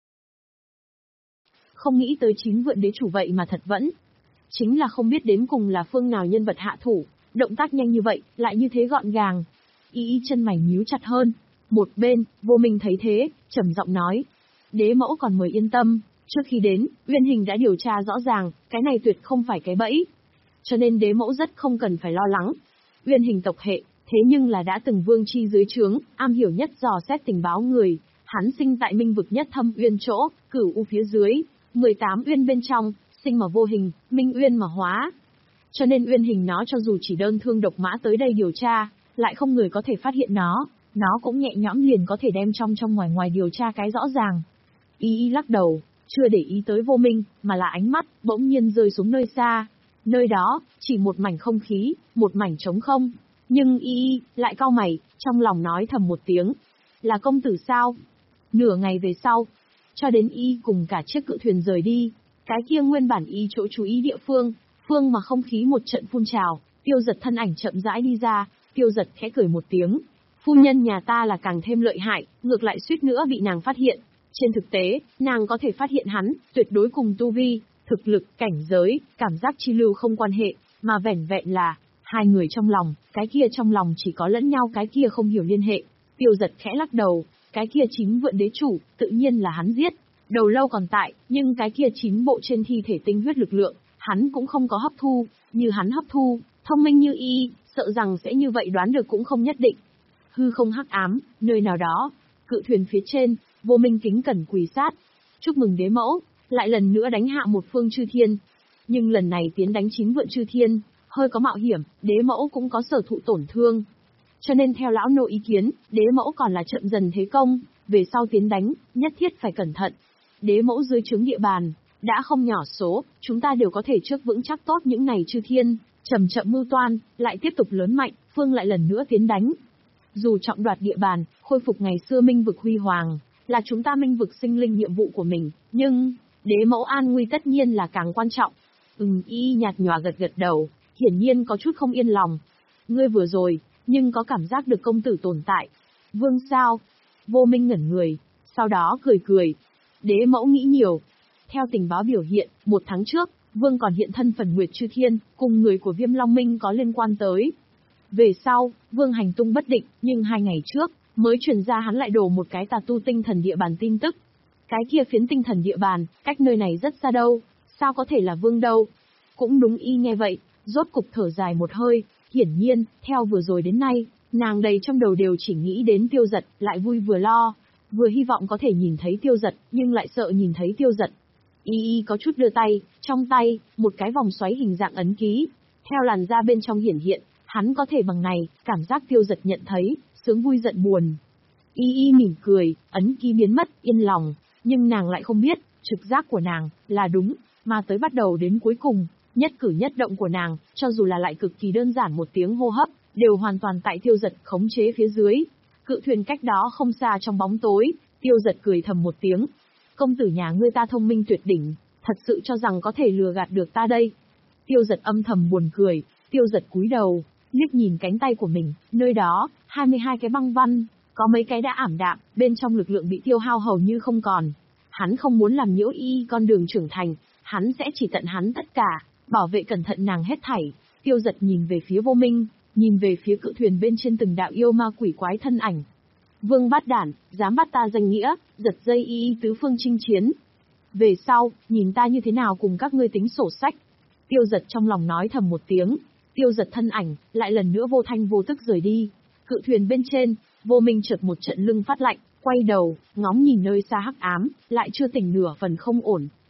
Không nghĩ tới chín vượn đế chủ vậy mà thật vẫn. Chính là không biết đến cùng là phương nào nhân vật hạ thủ, động tác nhanh như vậy, lại như thế gọn gàng. Y y chân mày nhíu chặt hơn. Một bên, Vô Minh thấy thế, trầm giọng nói. Đế mẫu còn mời yên tâm, trước khi đến, Uyên Hình đã điều tra rõ ràng, cái này tuyệt không phải cái bẫy. Cho nên đế mẫu rất không cần phải lo lắng. Uyên Hình tộc hệ, thế nhưng là đã từng vương chi dưới trướng, am hiểu nhất dò xét tình báo người. Hắn sinh tại minh vực nhất thâm uyên chỗ, cửu u phía dưới, mười tám uyên bên trong, sinh mà vô hình, minh uyên mà hóa. Cho nên Uyên Hình nó cho dù chỉ đơn thương độc mã tới đây điều tra, lại không người có thể phát hiện nó, nó cũng nhẹ nhõm liền có thể đem trong trong ngoài ngoài điều tra cái rõ ràng. Y y lắc đầu, chưa để ý tới Vô Minh, mà là ánh mắt, bỗng nhiên rơi xuống nơi xa. Nơi đó, chỉ một mảnh không khí, một mảnh trống không. Nhưng Y y, lại cau mày, trong lòng nói thầm một tiếng. Là công tử sao? Nửa ngày về sau, cho đến Y cùng cả chiếc cự thuyền rời đi, cái kia nguyên bản Y chỗ chú ý địa phương, phương mà không khí một trận phun trào, Tiêu Giật thân ảnh chậm rãi đi ra, Tiêu Giật khẽ cười một tiếng. Phu nhân nhà ta là càng thêm lợi hại, ngược lại suýt nữa bị nàng phát hiện. Trên thực tế, nàng có thể phát hiện hắn, tuyệt đối cùng tu vi, thực lực, cảnh giới, cảm giác chi lưu không quan hệ, mà vẻn vẹn là hai người trong lòng, cái kia trong lòng chỉ có lẫn nhau, cái kia không hiểu liên hệ. Tiêu Giật khẽ lắc đầu, cái kia chín vượn đế chủ, tự nhiên là hắn giết. Đầu lâu còn tại, nhưng cái kia chín bộ trên thi thể tinh huyết lực lượng, hắn cũng không có hấp thu, như hắn hấp thu, thông minh như Y, sợ rằng sẽ như vậy đoán được cũng không nhất định. Hư không hắc ám, nơi nào đó, cự thuyền phía trên, Vô Minh kính cẩn quỳ sát. Chúc mừng đế mẫu, lại lần nữa đánh hạ một phương chư thiên. Nhưng lần này tiến đánh chín vượn chư thiên, hơi có mạo hiểm, đế mẫu cũng có sở thụ tổn thương. Cho nên theo lão nô ý kiến, đế mẫu còn là chậm dần thế công, về sau tiến đánh, nhất thiết phải cẩn thận. Đế mẫu dưới trướng địa bàn, đã không nhỏ số, chúng ta đều có thể trước vững chắc tốt những này chư thiên, chậm chậm mưu toan, lại tiếp tục lớn mạnh, phương lại lần nữa tiến đánh. Dù trọng đoạt địa bàn, khôi phục ngày xưa minh vực huy hoàng, là chúng ta minh vực sinh linh nhiệm vụ của mình, nhưng, đế mẫu an nguy tất nhiên là càng quan trọng. Ừm Y nhạt nhòa gật gật đầu, hiển nhiên có chút không yên lòng. Ngươi vừa rồi, nhưng có cảm giác được công tử tồn tại. Vương sao? Vô Minh ngẩn người, sau đó cười cười. Đế mẫu nghĩ nhiều. Theo tình báo biểu hiện, một tháng trước, Vương còn hiện thân phần Nguyệt Chư Thiên, cùng người của Viêm Long Minh có liên quan tới. Về sau, Vương hành tung bất định, nhưng hai ngày trước, mới truyền ra hắn lại đổ một cái tà tu tinh thần địa bàn tin tức. Cái kia phiến tinh thần địa bàn, cách nơi này rất xa đâu, sao có thể là Vương đâu? Cũng đúng. Y nghe vậy, rốt cục thở dài một hơi, hiển nhiên, theo vừa rồi đến nay, nàng đầy trong đầu đều chỉ nghĩ đến Tiêu Giật, lại vui vừa lo, vừa hy vọng có thể nhìn thấy Tiêu Giật, nhưng lại sợ nhìn thấy Tiêu Giật. Y y có chút đưa tay, trong tay, một cái vòng xoáy hình dạng ấn ký, theo làn da bên trong hiển hiện, hắn có thể bằng này, cảm giác Tiêu Giật nhận thấy, sướng vui giận buồn. Y y mỉm cười, ấn ký biến mất, yên lòng, nhưng nàng lại không biết, trực giác của nàng, là đúng, mà tới bắt đầu đến cuối cùng, nhất cử nhất động của nàng, cho dù là lại cực kỳ đơn giản một tiếng hô hấp, đều hoàn toàn tại Tiêu Giật khống chế phía dưới. Cự thuyền cách đó không xa trong bóng tối, Tiêu Giật cười thầm một tiếng. Công tử nhà ngươi ta thông minh tuyệt đỉnh, thật sự cho rằng có thể lừa gạt được ta đây. Tiêu Giật âm thầm buồn cười, Tiêu Giật cúi đầu, liếc nhìn cánh tay của mình, nơi đó, hai mươi hai cái băng văn, có mấy cái đã ảm đạm, bên trong lực lượng bị tiêu hao hầu như không còn. Hắn không muốn làm nhiễu Y con đường trưởng thành, hắn sẽ chỉ tận hắn tất cả, bảo vệ cẩn thận nàng hết thảy. Tiêu Giật nhìn về phía Vô Minh, nhìn về phía cự thuyền bên trên từng đạo yêu ma quỷ quái thân ảnh. Vương bát đản, dám bắt ta danh nghĩa, giật dây Y y tứ phương chinh chiến. Về sau, nhìn ta như thế nào cùng các ngươi tính sổ sách. Tiêu Giật trong lòng nói thầm một tiếng. Tiêu Giật thân ảnh, lại lần nữa vô thanh vô tức rời đi. Cự thuyền bên trên, Vô Minh chợt một trận lưng phát lạnh, quay đầu, ngóng nhìn nơi xa hắc ám, lại chưa tỉnh nửa phần không ổn.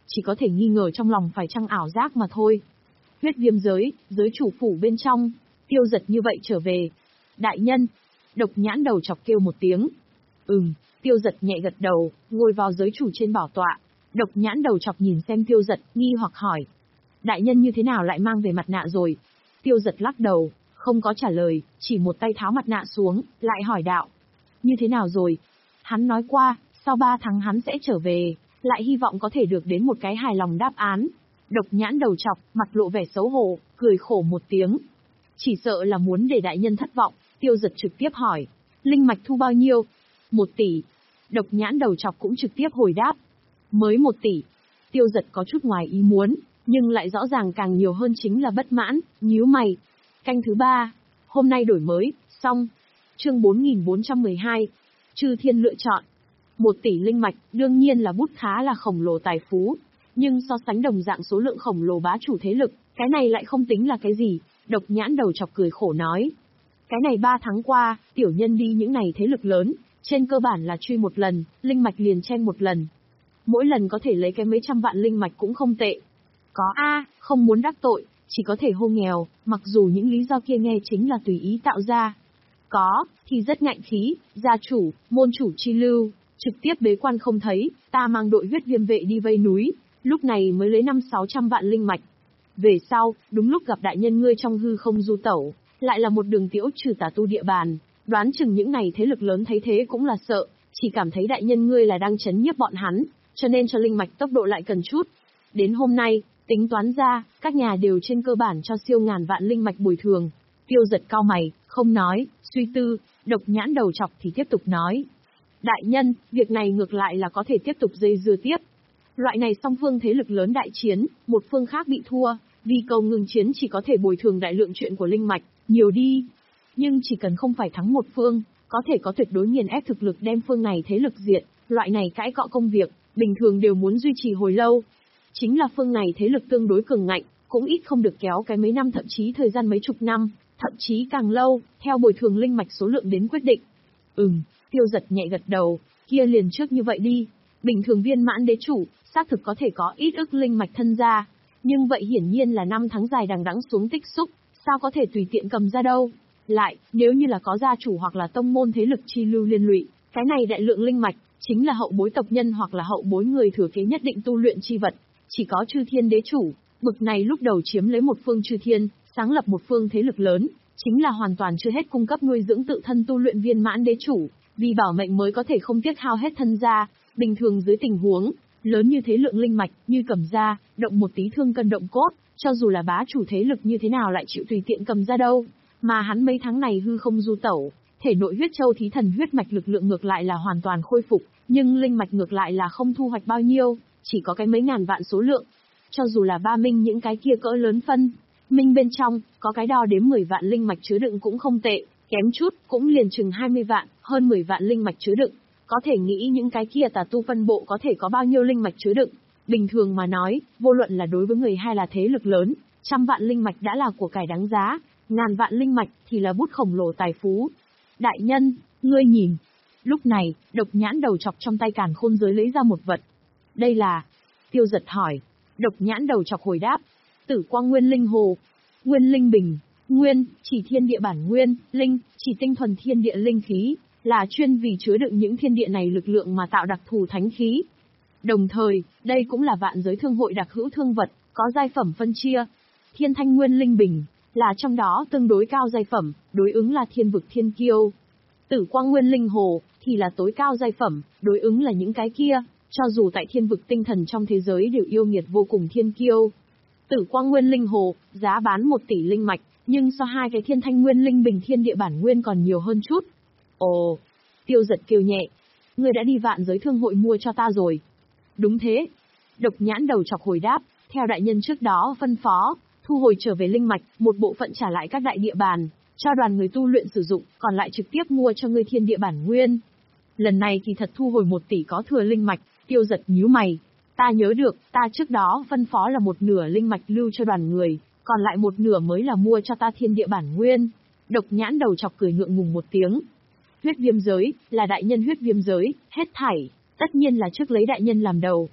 chỉ có thể nghi ngờ trong lòng phải chăng ảo giác mà thôi. Huyết viêm giới, giới chủ phủ bên trong, Tiêu Giật như vậy trở về. Đại nhân, Độc Nhãn đầu chọc kêu một tiếng. Ừm, Tiêu Giật nhẹ gật đầu, ngồi vào giới chủ trên bảo tọa. Độc Nhãn đầu chọc nhìn xem Tiêu Giật, nghi hoặc hỏi. Đại nhân như thế nào lại mang về mặt nạ rồi? Tiêu Giật lắc đầu, không có trả lời, chỉ một tay tháo mặt nạ xuống, lại hỏi đạo. Như thế nào rồi? Hắn nói qua, sau ba tháng hắn sẽ trở về, lại hy vọng có thể được đến một cái hài lòng đáp án. Độc Nhãn đầu chọc, mặt lộ vẻ xấu hổ, cười khổ một tiếng. Chỉ sợ là muốn để đại nhân thất vọng, Tiêu Giật trực tiếp hỏi. Linh mạch thu bao nhiêu? Một tỷ. Độc Nhãn đầu chọc cũng trực tiếp hồi đáp. Mới một tỷ. Tiêu Giật có chút ngoài ý muốn, nhưng lại rõ ràng càng nhiều hơn chính là bất mãn, nhíu mày. Canh thứ ba. Hôm nay đổi mới, xong. Chương bốn nghìn bốn trăm mười hai. Chư thiên lựa chọn. Một tỷ linh mạch, đương nhiên là bút khá là khổng lồ tài phú. Nhưng so sánh đồng dạng số lượng khổng lồ bá chủ thế lực, cái này lại không tính là cái gì. Độc Nhãn đầu chọc cười khổ nói. Cái này ba tháng qua, tiểu nhân đi những này thế lực lớn, trên cơ bản là truy một lần, linh mạch liền chen một lần. Mỗi lần có thể lấy cái mấy trăm vạn linh mạch cũng không tệ. Có a, không muốn đắc tội, chỉ có thể hô nghèo, mặc dù những lý do kia nghe chính là tùy ý tạo ra. Có, thì rất ngạnh khí, gia chủ, môn chủ chi lưu, trực tiếp bế quan không thấy, ta mang đội huyết viêm vệ đi vây núi, lúc này mới lấy năm sáu trăm vạn linh mạch. Về sau, đúng lúc gặp đại nhân ngươi trong hư không du tẩu, lại là một đường tiễu trừ tà tu địa bàn, đoán chừng những này thế lực lớn thấy thế cũng là sợ, chỉ cảm thấy đại nhân ngươi là đang chấn nhiếp bọn hắn, cho nên cho linh mạch tốc độ lại cần chút. Đến hôm nay, tính toán ra, các nhà đều trên cơ bản cho siêu ngàn vạn linh mạch bồi thường. Tiêu Giật cau mày, không nói, suy tư, Độc Nhãn đầu chọc thì tiếp tục nói. Đại nhân, việc này ngược lại là có thể tiếp tục dây dưa tiếp. Loại này song phương thế lực lớn đại chiến, một phương khác bị thua, vì cầu ngừng chiến chỉ có thể bồi thường đại lượng chuyện của linh mạch, nhiều đi. Nhưng chỉ cần không phải thắng một phương, có thể có tuyệt đối nghiền ép thực lực đem phương này thế lực diệt, loại này cãi cọ công việc, bình thường đều muốn duy trì hồi lâu. Chính là phương này thế lực tương đối cường ngạnh, cũng ít không được kéo cái mấy năm thậm chí thời gian mấy chục năm, thậm chí càng lâu, theo bồi thường linh mạch số lượng đến quyết định. Ừm, Tiêu Giật nhẹ gật đầu, kia liền trước như vậy đi. Bình thường viên mãn đế chủ, xác thực có thể có ít ức linh mạch thân ra, nhưng vậy hiển nhiên là năm tháng dài đằng đẵng xuống tích xúc, sao có thể tùy tiện cầm ra đâu. Lại, nếu như là có gia chủ hoặc là tông môn thế lực chi lưu liên lụy, cái này đại lượng linh mạch, chính là hậu bối tộc nhân hoặc là hậu bối người thừa kế nhất định tu luyện chi vật. Chỉ có chư thiên đế chủ, bực này lúc đầu chiếm lấy một phương chư thiên, sáng lập một phương thế lực lớn, chính là hoàn toàn chưa hết cung cấp nuôi dưỡng tự thân tu luyện viên mãn đế chủ, vì bảo mệnh mới có thể không tiếc hao hết thân gia. Bình thường dưới tình huống lớn như thế lượng linh mạch, như cầm ra, động một tí thương cân động cốt, cho dù là bá chủ thế lực như thế nào lại chịu tùy tiện cầm ra đâu. Mà hắn mấy tháng này hư không du tẩu, thể nội huyết châu thí thần huyết mạch lực lượng ngược lại là hoàn toàn khôi phục, nhưng linh mạch ngược lại là không thu hoạch bao nhiêu, chỉ có cái mấy ngàn vạn số lượng. Cho dù là ba minh những cái kia cỡ lớn phân, minh bên trong, có cái đo đếm mười vạn linh mạch chứa đựng cũng không tệ, kém chút, cũng liền chừng hai mươi vạn, hơn mười vạn linh mạch chứa đựng. Có thể nghĩ những cái kia tà tu phân bộ có thể có bao nhiêu linh mạch chứa đựng. Bình thường mà nói, vô luận là đối với người hay là thế lực lớn, trăm vạn linh mạch đã là của cải đáng giá, ngàn vạn linh mạch thì là bút khổng lồ tài phú. Đại nhân, ngươi nhìn. Lúc này, Độc Nhãn đầu chọc trong tay càn khôn giới lấy ra một vật. Đây là... Tiêu Giật hỏi. Độc Nhãn đầu chọc hồi đáp. Tử quang nguyên linh hồ. Nguyên linh bình. Nguyên, chỉ thiên địa bản nguyên. Linh, chỉ tinh thuần thiên địa linh khí. Là chuyên vì chứa đựng những thiên địa này lực lượng mà tạo đặc thù thánh khí. Đồng thời, đây cũng là vạn giới thương hội đặc hữu thương vật, có giai phẩm phân chia. Thiên thanh nguyên linh bình, là trong đó tương đối cao giai phẩm, đối ứng là thiên vực thiên kiêu. Tử quang nguyên linh hồ, thì là tối cao giai phẩm, đối ứng là những cái kia, cho dù tại thiên vực tinh thần trong thế giới đều yêu nghiệt vô cùng thiên kiêu. Tử quang nguyên linh hồ, giá bán một tỷ linh mạch, nhưng so hai cái thiên thanh nguyên linh bình thiên địa bản nguyên còn nhiều hơn chút. Ồ, Tiêu Giật kêu nhẹ. Ngươi đã đi vạn giới thương hội mua cho ta rồi. Đúng thế. Độc Nhãn đầu chọc hồi đáp, theo đại nhân trước đó phân phó, thu hồi trở về linh mạch, một bộ phận trả lại các đại địa bàn, cho đoàn người tu luyện sử dụng, còn lại trực tiếp mua cho ngươi thiên địa bản nguyên. Lần này thì thật thu hồi một tỷ có thừa linh mạch. Tiêu Giật nhíu mày. Ta nhớ được, ta trước đó phân phó là một nửa linh mạch lưu cho đoàn người, còn lại một nửa mới là mua cho ta thiên địa bản nguyên. Độc Nhãn đầu chọc cười ngượng ngùng một tiếng. Huyết viêm giới, là đại nhân huyết viêm giới, hết thảy, tất nhiên là trước lấy đại nhân làm đầu.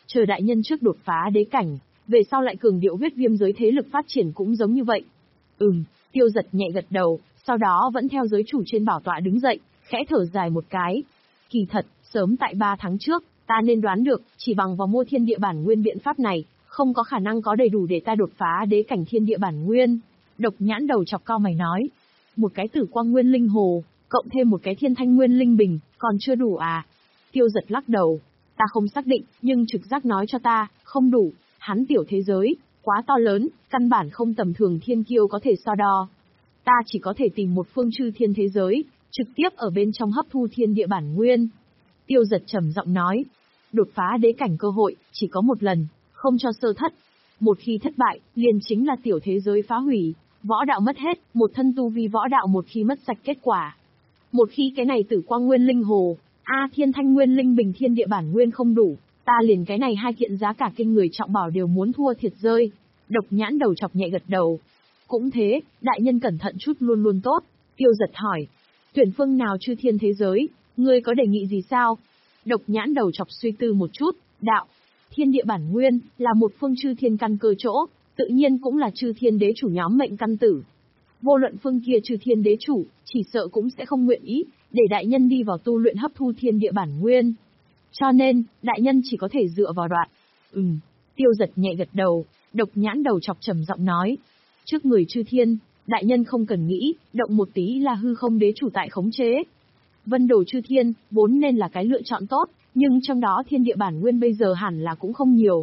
chờ đại nhân trước đột phá đế cảnh, về sau lại cường điệu huyết viêm giới thế lực phát triển cũng giống như vậy. Ừm, Tiêu Giật nhẹ gật đầu, sau đó vẫn theo giới chủ trên bảo tọa đứng dậy, khẽ thở dài một cái. Kỳ thật, sớm tại ba tháng trước, ta nên đoán được, chỉ bằng vào mua thiên địa bản nguyên biện pháp này, không có khả năng có đầy đủ để ta đột phá đế cảnh thiên địa bản nguyên. Độc Nhãn đầu chọc cao mày nói, một cái tử quang nguyên linh hồ, cộng thêm một cái thiên thanh nguyên linh bình, còn chưa đủ à? Tiêu Giật lắc đầu, ta không xác định, nhưng trực giác nói cho ta, không đủ, hắn tiểu thế giới, quá to lớn, căn bản không tầm thường thiên kiêu có thể so đo. Ta chỉ có thể tìm một phương chư thiên thế giới, trực tiếp ở bên trong hấp thu thiên địa bản nguyên. Tiêu Giật trầm giọng nói, đột phá đế cảnh cơ hội, chỉ có một lần, không cho sơ thất. Một khi thất bại, liền chính là tiểu thế giới phá hủy, võ đạo mất hết, một thân tu vi võ đạo một khi mất sạch kết quả. Một khi cái này tử quang nguyên linh hồ, A thiên thanh nguyên linh bình thiên địa bản nguyên không đủ, ta liền cái này hai kiện giá cả kinh người trọng bảo đều muốn thua thiệt rơi. Độc Nhãn đầu chọc nhẹ gật đầu. Cũng thế, đại nhân cẩn thận chút luôn luôn tốt. Tiêu Giật hỏi, tuyển phương nào chư thiên thế giới, ngươi có đề nghị gì sao? Độc Nhãn đầu chọc suy tư một chút, đạo, thiên địa bản nguyên, là một phương chư thiên căn cơ chỗ, tự nhiên cũng là chư thiên đế chủ nhóm mệnh căn tử. Vô luận phương kia chư thiên đế chủ, chỉ sợ cũng sẽ không nguyện ý, để đại nhân đi vào tu luyện hấp thu thiên địa bản nguyên. Cho nên, đại nhân chỉ có thể dựa vào đoạn. Ừm, Tiêu Giật nhẹ gật đầu, Độc Nhãn đầu chọc trầm giọng nói. Trước người chư thiên, đại nhân không cần nghĩ, động một tí là hư không đế chủ tại khống chế. Vân đồ chư thiên, vốn nên là cái lựa chọn tốt, nhưng trong đó thiên địa bản nguyên bây giờ hẳn là cũng không nhiều.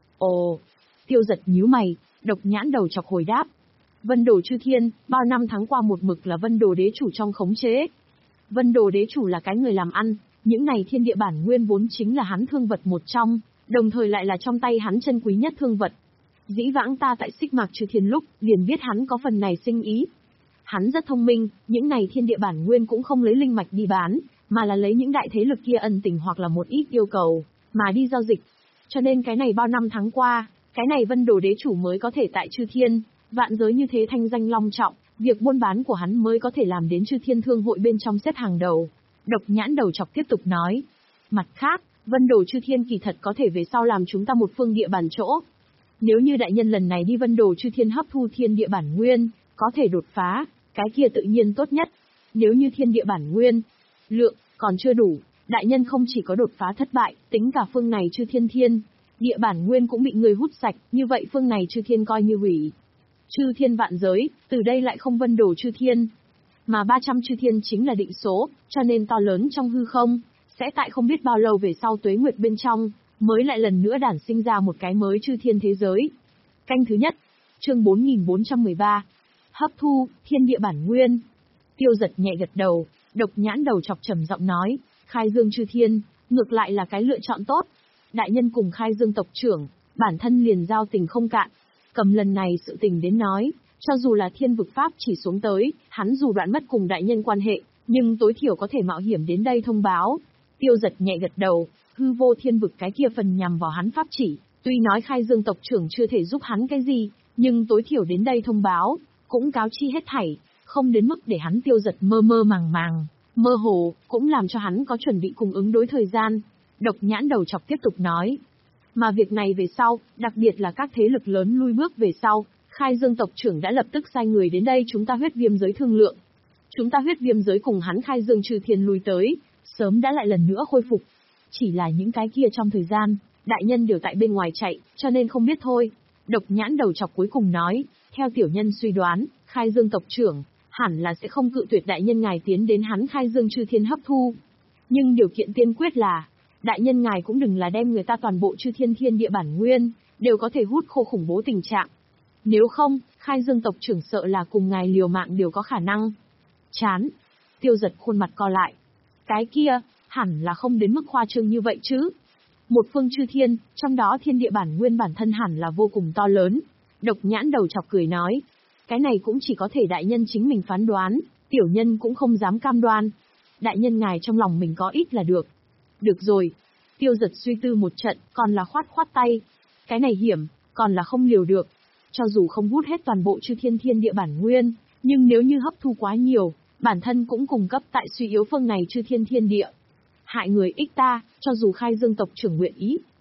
Ồ, Tiêu Giật nhíu mày, Độc Nhãn đầu chọc hồi đáp. Vân đồ chư thiên, bao năm tháng qua một mực là vân đồ đế chủ trong khống chế. Vân đồ đế chủ là cái người làm ăn, những này thiên địa bản nguyên vốn chính là hắn thương vật một trong, đồng thời lại là trong tay hắn chân quý nhất thương vật. Dĩ vãng ta tại Xích Mạc Chư Thiên lúc, liền biết hắn có phần này sinh ý. Hắn rất thông minh, những này thiên địa bản nguyên cũng không lấy linh mạch đi bán, mà là lấy những đại thế lực kia ân tình hoặc là một ít yêu cầu, mà đi giao dịch. Cho nên cái này bao năm tháng qua, cái này vân đồ đế chủ mới có thể tại Chư Thiên, vạn giới như thế thanh danh long trọng, việc buôn bán của hắn mới có thể làm đến Chư Thiên thương hội bên trong xếp hàng đầu. Độc Nhãn đầu chọc tiếp tục nói. Mặt khác, vân đồ Chư Thiên kỳ thật có thể về sau làm chúng ta một phương địa bàn chỗ. Nếu như đại nhân lần này đi vân đồ Chư Thiên hấp thu thiên địa bản nguyên, có thể đột phá, cái kia tự nhiên tốt nhất. Nếu như thiên địa bản nguyên, lượng, còn chưa đủ, đại nhân không chỉ có đột phá thất bại, tính cả phương này Chư Thiên thiên, địa bản nguyên cũng bị người hút sạch, như vậy phương này Chư Thiên coi như hủy. Chư Thiên vạn giới, từ đây lại không vân đồ Chư Thiên. Mà ba trăm Chư Thiên chính là định số, cho nên to lớn trong hư không, sẽ tại không biết bao lâu về sau tuế nguyệt bên trong, mới lại lần nữa đản sinh ra một cái mới Chư Thiên thế giới. Canh thứ nhất, chương bốn nghìn bốn trăm mười ba, hấp thu, thiên địa bản nguyên. Tiêu Giật nhẹ gật đầu, Độc Nhãn đầu chọc trầm giọng nói, khai dương Chư Thiên, ngược lại là cái lựa chọn tốt. Đại nhân cùng khai dương tộc trưởng, bản thân liền giao tình không cạn. Cầm lần này sự tình đến nói, cho dù là thiên vực pháp chỉ xuống tới, hắn dù đoạn mất cùng đại nhân quan hệ, nhưng tối thiểu có thể mạo hiểm đến đây thông báo. Tiêu Giật nhẹ gật đầu, hư vô thiên vực cái kia phần nhằm vào hắn pháp chỉ, tuy nói khai dương tộc trưởng chưa thể giúp hắn cái gì, nhưng tối thiểu đến đây thông báo, cũng cáo chi hết thảy, không đến mức để hắn Tiêu Giật mơ mơ màng màng, mơ hồ, cũng làm cho hắn có chuẩn bị cùng ứng đối thời gian. Độc Nhãn đầu chọc tiếp tục nói. Mà việc này về sau, đặc biệt là các thế lực lớn lui bước về sau, khai dương tộc trưởng đã lập tức sai người đến đây chúng ta huyết viêm giới thương lượng. Chúng ta huyết viêm giới cùng hắn khai dương Chư Thiên lui tới, sớm đã lại lần nữa khôi phục. Chỉ là những cái kia trong thời gian, đại nhân đều tại bên ngoài chạy, cho nên không biết thôi. Độc Nhãn đầu chọc cuối cùng nói, theo tiểu nhân suy đoán, khai dương tộc trưởng, hẳn là sẽ không cự tuyệt đại nhân ngài tiến đến hắn khai dương Chư Thiên hấp thu. Nhưng điều kiện tiên quyết là, đại nhân ngài cũng đừng là đem người ta toàn bộ Chư Thiên thiên địa bản nguyên, đều có thể hút khô khủng bố tình trạng. Nếu không, khai dương tộc trưởng sợ là cùng ngài liều mạng đều có khả năng. Chán. Tiêu Giật khuôn mặt co lại. Cái kia, hẳn là không đến mức khoa trương như vậy chứ. Một phương Chư Thiên, trong đó thiên địa bản nguyên bản thân hẳn là vô cùng to lớn. Độc Nhãn đầu chọc cười nói. Cái này cũng chỉ có thể đại nhân chính mình phán đoán, tiểu nhân cũng không dám cam đoan. Đại nhân ngài trong lòng mình có ít là được. Được rồi. Tiêu Giật suy tư một trận, còn là khoát khoát tay. Cái này hiểm, còn là không liều được. Cho dù không hút hết toàn bộ Chư Thiên thiên địa bản nguyên, nhưng nếu như hấp thu quá nhiều, bản thân cũng cung cấp tại suy yếu phương này Chư Thiên thiên địa. Hại người ích ta, cho dù khai dương tộc trưởng nguyện ý,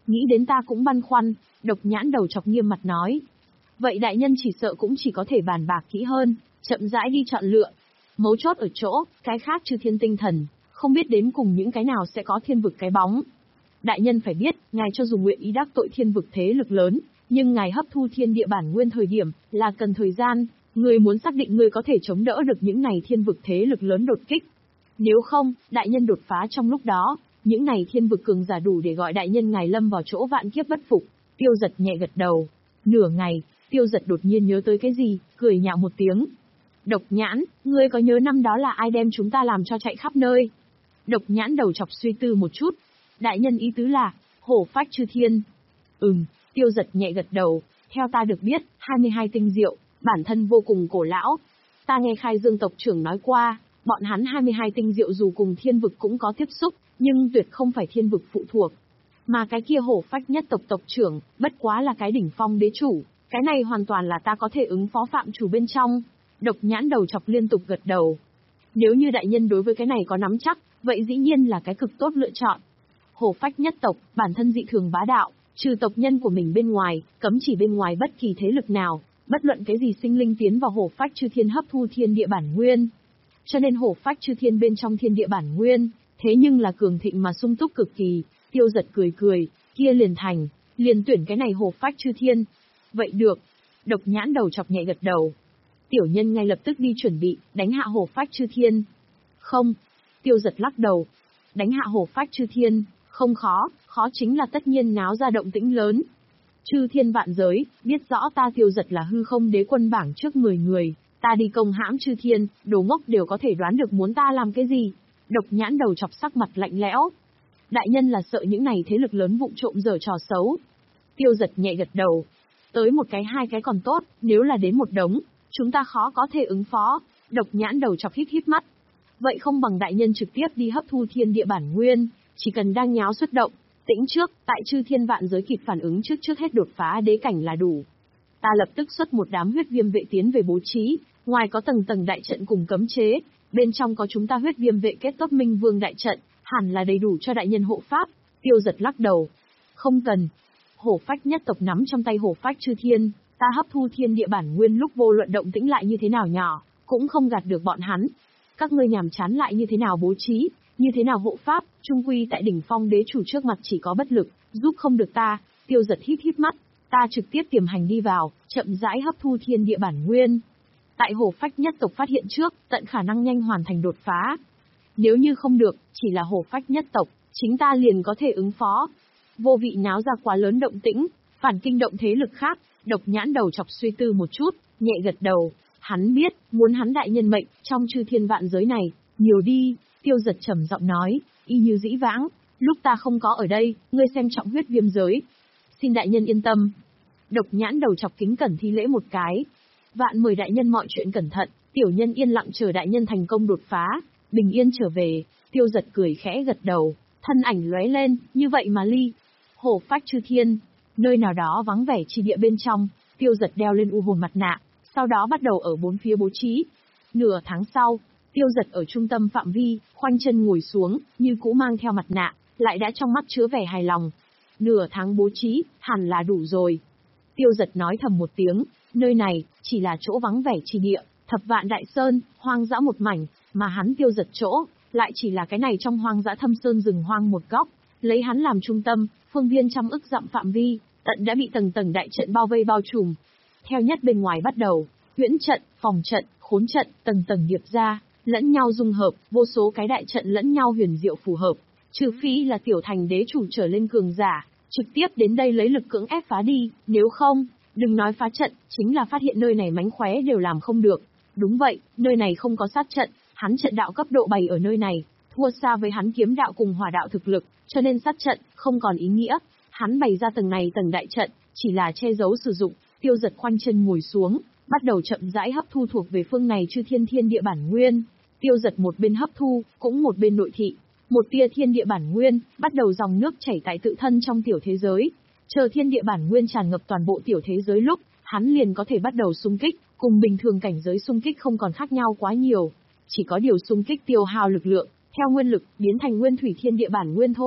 Nghĩ đến ta cũng băn khoăn, Độc Nhãn Đầu Chọc nghiêm mặt nói. Vậy đại nhân chỉ sợ cũng chỉ có thể bàn bạc kỹ hơn, chậm rãi đi chọn lựa. Mấu chốt ở chỗ, cái khác chư thiên tinh thần, không biết đến cùng những cái nào sẽ có thiên vực cái bóng. Đại nhân phải biết, ngài cho dù nguyện ý đắc tội thiên vực thế lực lớn, nhưng ngài hấp thu thiên địa bản nguyên thời điểm, là cần thời gian, người muốn xác định người có thể chống đỡ được những này thiên vực thế lực lớn đột kích. Nếu không, đại nhân đột phá trong lúc đó, những này thiên vực cường giả đủ để gọi đại nhân ngài lâm vào chỗ vạn kiếp bất phục. Tiêu Giật nhẹ gật đầu. Nửa ngày, Tiêu Giật đột nhiên nhớ tới cái gì, cười nhạo một tiếng. Độc Nhãn, ngươi có nhớ năm đó là ai đem chúng ta làm cho chạy khắp nơi? Độc Nhãn Đầu Chọc suy tư một chút. Đại nhân ý tứ là, hổ phách chư thiên. Ừm, Tiêu Giật nhẹ gật đầu. Theo ta được biết, hai mươi hai tinh diệu, bản thân vô cùng cổ lão. Ta nghe Khai Dương tộc trưởng nói qua, bọn hắn hai mươi hai tinh diệu dù cùng thiên vực cũng có tiếp xúc, nhưng tuyệt không phải thiên vực phụ thuộc. Mà cái kia hổ phách nhất tộc tộc trưởng, bất quá là cái đỉnh phong đế chủ, cái này hoàn toàn là ta có thể ứng phó phạm chủ bên trong. Độc Nhãn Đầu Chọc liên tục gật đầu. Nếu như đại nhân đối với cái này có nắm chắc, vậy dĩ nhiên là cái cực tốt lựa chọn. Hổ phách nhất tộc, bản thân dị thường bá đạo, trừ tộc nhân của mình bên ngoài, cấm chỉ bên ngoài bất kỳ thế lực nào, bất luận cái gì sinh linh tiến vào hổ phách chư thiên hấp thu thiên địa bản nguyên. Cho nên hổ phách chư thiên bên trong thiên địa bản nguyên, thế nhưng là cường thịnh mà sung túc cực kỳ. Tiêu Giật cười cười, kia liền thành, liền tuyển cái này hổ phách chư thiên. Vậy được. Độc Nhãn Đầu Chọc nhẹ gật đầu. Tiểu nhân ngay lập tức đi chuẩn bị, đánh hạ hổ phách chư thiên. Không. Tiêu Giật lắc đầu. Đánh hạ hổ phách chư thiên, không khó, khó chính là tất nhiên náo ra động tĩnh lớn. Chư thiên vạn giới, biết rõ ta Tiêu Giật là hư không đế quân bảng trước mười người, ta đi công hãm chư thiên, đồ ngốc đều có thể đoán được muốn ta làm cái gì. Độc Nhãn Đầu Chọc sắc mặt lạnh lẽo. Đại nhân là sợ những này thế lực lớn vụng trộm giở trò xấu. Tiêu Giật nhẹ gật đầu. Tới một cái hai cái còn tốt, nếu là đến một đống, chúng ta khó có thể ứng phó. Độc Nhãn Đầu Chọc híp híp mắt. Vậy không bằng đại nhân trực tiếp đi hấp thu thiên địa bản nguyên, chỉ cần đang nháo xuất động, tĩnh trước, tại chư thiên vạn giới kịp phản ứng trước trước hết đột phá đế cảnh là đủ. Ta lập tức xuất một đám huyết viêm vệ tiến về bố trí, ngoài có tầng tầng đại trận cùng cấm chế, bên trong có chúng ta huyết viêm vệ kết tốt minh vương đại trận, hẳn là đầy đủ cho đại nhân hộ pháp. Tiêu Giật lắc đầu. Không cần. Hổ phách nhất tộc nắm trong tay hổ phách chư thiên, ta hấp thu thiên địa bản nguyên lúc vô luận động tĩnh lại như thế nào nhỏ, cũng không gạt được bọn hắn. Các ngươi nhàm chán lại như thế nào bố trí, như thế nào hộ pháp, trung quy tại đỉnh phong đế chủ trước mặt chỉ có bất lực, giúp không được ta. Tiêu Giật híp híp mắt. Ta trực tiếp tiềm hành đi vào, chậm rãi hấp thu thiên địa bản nguyên. Tại hổ phách nhất tộc phát hiện trước, tận khả năng nhanh hoàn thành đột phá. Nếu như không được, chỉ là hổ phách nhất tộc, chính ta liền có thể ứng phó. Vô vị náo ra quá lớn động tĩnh, phản kinh động thế lực khác. Độc Nhãn Đầu Chọc suy tư một chút, nhẹ gật đầu. Hắn biết, muốn hắn đại nhân mệnh, trong chư thiên vạn giới này, nhiều đi. Tiêu Giật trầm giọng nói, y như dĩ vãng, lúc ta không có ở đây, ngươi xem trọng huyết viêm giới. Xin đại nhân yên tâm. Độc Nhãn Đầu Chọc kính cẩn thi lễ một cái. Vạn mời đại nhân mọi chuyện cẩn thận, tiểu nhân yên lặng chờ đại nhân thành công đột phá, bình yên trở về. Tiêu Giật cười khẽ gật đầu, thân ảnh lóe lên, như vậy mà ly. Hổ phách chư thiên, nơi nào đó vắng vẻ chi địa bên trong, Tiêu Giật đeo lên u hồn mặt nạ, sau đó bắt đầu ở bốn phía bố trí. Nửa tháng sau, Tiêu Giật ở trung tâm phạm vi, khoanh chân ngồi xuống, như cũ mang theo mặt nạ, lại đã trong mắt chứa vẻ hài lòng. Nửa tháng bố trí, hẳn là đủ rồi. Tiêu Giật nói thầm một tiếng, nơi này, chỉ là chỗ vắng vẻ chi địa, thập vạn đại sơn, hoang dã một mảnh, mà hắn Tiêu Giật chỗ, lại chỉ là cái này trong hoang dã thâm sơn rừng hoang một góc, lấy hắn làm trung tâm, phương viên trăm ức dặm phạm vi, tận đã bị tầng tầng đại trận bao vây bao trùm. Theo nhất bên ngoài bắt đầu, huyễn trận, phòng trận, khốn trận, tầng tầng điệp ra, lẫn nhau dung hợp, vô số cái đại trận lẫn nhau huyền diệu phù hợp, trừ phi là tiểu thành đế chủ trở lên cường giả, trực tiếp đến đây lấy lực cưỡng ép phá đi, nếu không, đừng nói phá trận, chính là phát hiện nơi này mánh khóe đều làm không được. Đúng vậy, nơi này không có sát trận, hắn trận đạo cấp độ bày ở nơi này, thua xa với hắn kiếm đạo cùng hỏa đạo thực lực, cho nên sát trận không còn ý nghĩa. Hắn bày ra tầng này tầng đại trận, chỉ là che giấu sử dụng. Tiêu Giật khoanh chân ngồi xuống, bắt đầu chậm rãi hấp thu thuộc về phương này chư thiên thiên địa bản nguyên. Tiêu Giật một bên hấp thu, cũng một bên nội thị. Một tia thiên địa bản nguyên, bắt đầu dòng nước chảy tại tự thân trong tiểu thế giới. Chờ thiên địa bản nguyên tràn ngập toàn bộ tiểu thế giới lúc, hắn liền có thể bắt đầu xung kích, cùng bình thường cảnh giới xung kích không còn khác nhau quá nhiều. Chỉ có điều xung kích tiêu hao lực lượng, theo nguyên lực, biến thành nguyên thủy thiên địa bản nguyên thôi.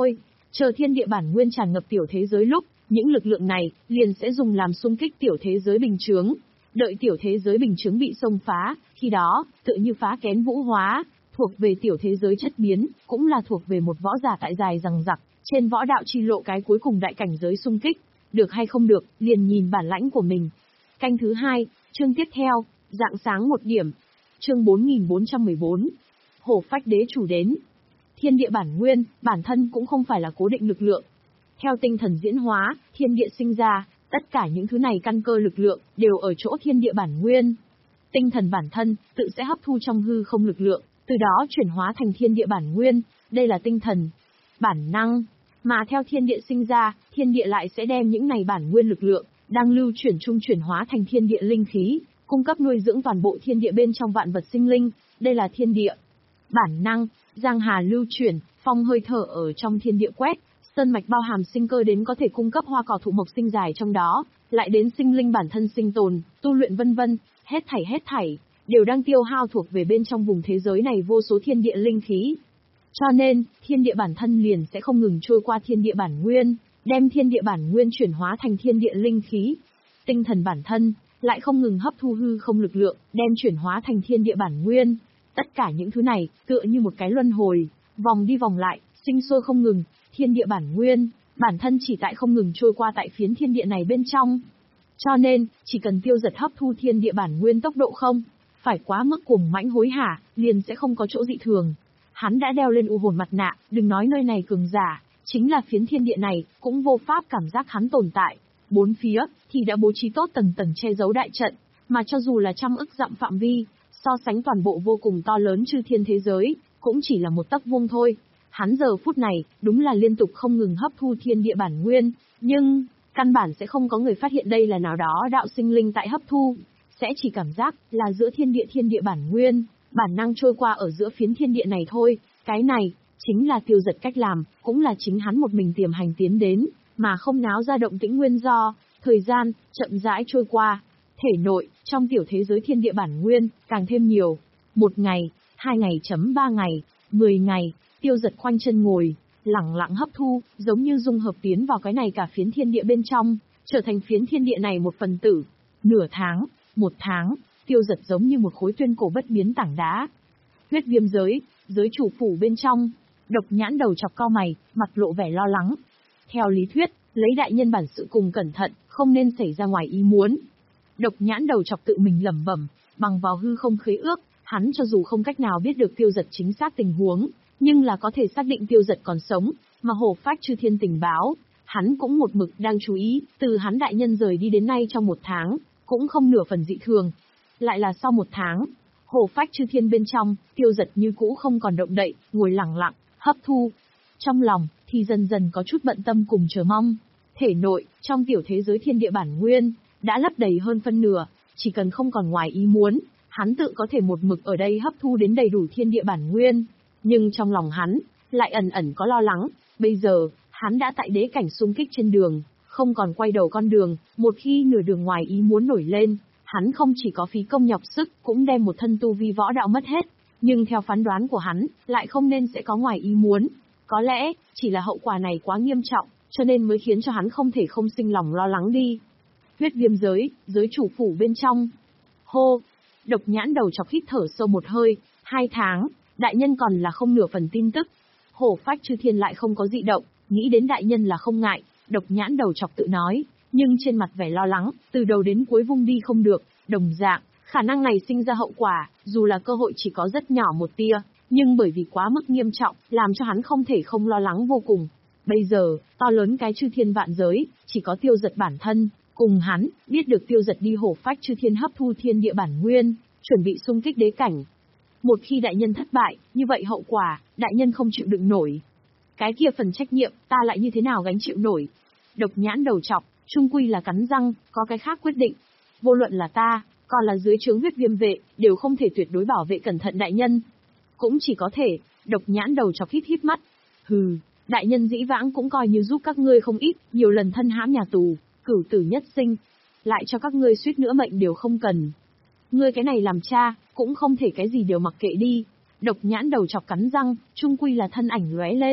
chờ thiên địa bản nguyên tràn ngập tiểu thế giới lúc, những lực lượng này liền sẽ dùng làm xung kích tiểu thế giới bình chướng. Đợi tiểu thế giới bình chướng bị xông phá, khi đó, tự như phá kén vũ hóa, thuộc về tiểu thế giới chất biến, cũng là thuộc về một võ giả tại dài rằng rặc, trên võ đạo chi lộ cái cuối cùng đại cảnh giới xung kích. Được hay không được, liền nhìn bản lãnh của mình. Canh thứ hai, chương tiếp theo, rạng sáng một điểm. Chương bốn nghìn bốn trăm mười bốn. Hổ phách đế chủ đến. Thiên địa bản nguyên, bản thân cũng không phải là cố định lực lượng. Theo tinh thần diễn hóa, thiên địa sinh ra, tất cả những thứ này căn cơ lực lượng, đều ở chỗ thiên địa bản nguyên. Tinh thần bản thân, tự sẽ hấp thu trong hư không lực lượng, từ đó chuyển hóa thành thiên địa bản nguyên, đây là tinh thần. Bản năng, mà theo thiên địa sinh ra, thiên địa lại sẽ đem những này bản nguyên lực lượng, đang lưu chuyển trung chuyển hóa thành thiên địa linh khí, cung cấp nuôi dưỡng toàn bộ thiên địa bên trong vạn vật sinh linh, đây là thiên địa. Bản năng, giang hà lưu chuyển, phong hơi thở ở trong thiên địa quét, sơn mạch bao hàm sinh cơ đến có thể cung cấp hoa cỏ thụ mộc sinh dài trong đó, lại đến sinh linh bản thân sinh tồn, tu luyện vân vân, hết thảy hết thảy, đều đang tiêu hao thuộc về bên trong vùng thế giới này vô số thiên địa linh khí. Cho nên, thiên địa bản thân liền sẽ không ngừng trôi qua thiên địa bản nguyên, đem thiên địa bản nguyên chuyển hóa thành thiên địa linh khí. Tinh thần bản thân, lại không ngừng hấp thu hư không lực lượng, đem chuyển hóa thành thiên địa bản nguyên. Tất cả những thứ này, tựa như một cái luân hồi, vòng đi vòng lại, sinh sôi không ngừng, thiên địa bản nguyên, bản thân chỉ tại không ngừng trôi qua tại phiến thiên địa này bên trong. Cho nên, chỉ cần Tiêu Dật hấp thu thiên địa bản nguyên tốc độ không phải quá mức cuồng mãnh hối hả, liền sẽ không có chỗ dị thường. Hắn đã đeo lên u hồn mặt nạ, đừng nói nơi này cường giả, chính là phiến thiên địa này, cũng vô pháp cảm giác hắn tồn tại. Bốn phía, thì đã bố trí tốt tầng tầng che giấu đại trận, mà cho dù là trăm ức dặm phạm vi, so sánh toàn bộ vô cùng to lớn chư thiên thế giới, cũng chỉ là một tấc vuông thôi. Hắn giờ phút này, đúng là liên tục không ngừng hấp thu thiên địa bản nguyên, nhưng, căn bản sẽ không có người phát hiện đây là nào đó đạo sinh linh tại hấp thu, sẽ chỉ cảm giác là giữa thiên địa thiên địa bản nguyên, bản năng trôi qua ở giữa phiến thiên địa này thôi. Cái này, chính là Tiêu Dật cách làm, cũng là chính hắn một mình tiềm hành tiến đến, mà không náo ra động tĩnh nguyên do. Thời gian, chậm rãi trôi qua, thể nội, trong tiểu thế giới thiên địa bản nguyên, càng thêm nhiều. Một ngày, hai ngày chấm ba ngày, mười ngày, Tiêu Dật khoanh chân ngồi, lẳng lặng hấp thu, giống như dung hợp tiến vào cái này cả phiến thiên địa bên trong, trở thành phiến thiên địa này một phần tử. Nửa tháng, một tháng, Tiêu Dật giống như một khối tuyên cổ bất biến tảng đá. Huyết viêm giới, giới chủ phủ bên trong, Độc Nhãn đầu chọc cau mày, mặt lộ vẻ lo lắng. Theo lý thuyết, lấy đại nhân bản sự cùng cẩn thận, không nên xảy ra ngoài ý muốn. Độc Nhãn đầu chọc tự mình lẩm bẩm, bằng vào hư không khế ước, hắn cho dù không cách nào biết được Tiêu Dật chính xác tình huống, nhưng là có thể xác định Tiêu Dật còn sống, mà Hổ Phách Chư Thiên tình báo, hắn cũng một mực đang chú ý, từ hắn đại nhân rời đi đến nay trong một tháng, cũng không nửa phần dị thường. Lại là sau một tháng, Hổ Phách Chư Thiên bên trong, Tiêu Dật như cũ không còn động đậy, ngồi lặng lặng, hấp thu. Trong lòng, thì dần dần có chút bận tâm cùng chờ mong. Thể nội, trong tiểu thế giới thiên địa bản nguyên, đã lấp đầy hơn phân nửa, chỉ cần không còn ngoài ý muốn, hắn tự có thể một mực ở đây hấp thu đến đầy đủ thiên địa bản nguyên. Nhưng trong lòng hắn, lại ẩn ẩn có lo lắng, bây giờ, hắn đã tại đế cảnh xung kích trên đường, không còn quay đầu con đường, một khi nửa đường ngoài ý muốn nổi lên, hắn không chỉ có phí công nhọc sức, cũng đem một thân tu vi võ đạo mất hết, nhưng theo phán đoán của hắn, lại không nên sẽ có ngoài ý muốn. Có lẽ, chỉ là hậu quả này quá nghiêm trọng, cho nên mới khiến cho hắn không thể không sinh lòng lo lắng đi. Huyết viêm giới, giới chủ phủ bên trong. Hô! Độc Nhãn đầu chọc hít thở sâu một hơi, hai tháng, đại nhân còn là không nửa phần tin tức. Hổ Phách Chư Thiên lại không có dị động, nghĩ đến đại nhân là không ngại, Độc Nhãn đầu chọc tự nói, nhưng trên mặt vẻ lo lắng, từ đầu đến cuối vung đi không được, đồng dạng, khả năng này sinh ra hậu quả, dù là cơ hội chỉ có rất nhỏ một tia, nhưng bởi vì quá mức nghiêm trọng, làm cho hắn không thể không lo lắng vô cùng. Bây giờ, to lớn cái chư thiên vạn giới, chỉ có Tiêu Dật bản thân, cùng hắn, biết được Tiêu Dật đi Hổ Phách Chư Thiên hấp thu thiên địa bản nguyên, chuẩn bị xung kích đế cảnh. Một khi đại nhân thất bại, như vậy hậu quả, đại nhân không chịu đựng nổi. Cái kia phần trách nhiệm, ta lại như thế nào gánh chịu nổi? Độc Nhãn đầu chọc, trung quy là cắn răng, có cái khác quyết định. Vô luận là ta, còn là dưới trướng huyết viêm vệ, đều không thể tuyệt đối bảo vệ cẩn thận đại nhân. Cũng chỉ có thể, Độc Nhãn đầu chọc hít hít mắt. Hừ, đại nhân dĩ vãng cũng coi như giúp các ngươi không ít, nhiều lần thân hãm nhà tù, cửu tử nhất sinh. Lại cho các ngươi suýt nữa mệnh đều không cần. Ngươi cái này làm cha, cũng không thể cái gì đều mặc kệ đi. Độc Nhãn đầu chọc cắn răng, trung quy là thân ảnh lóe lên,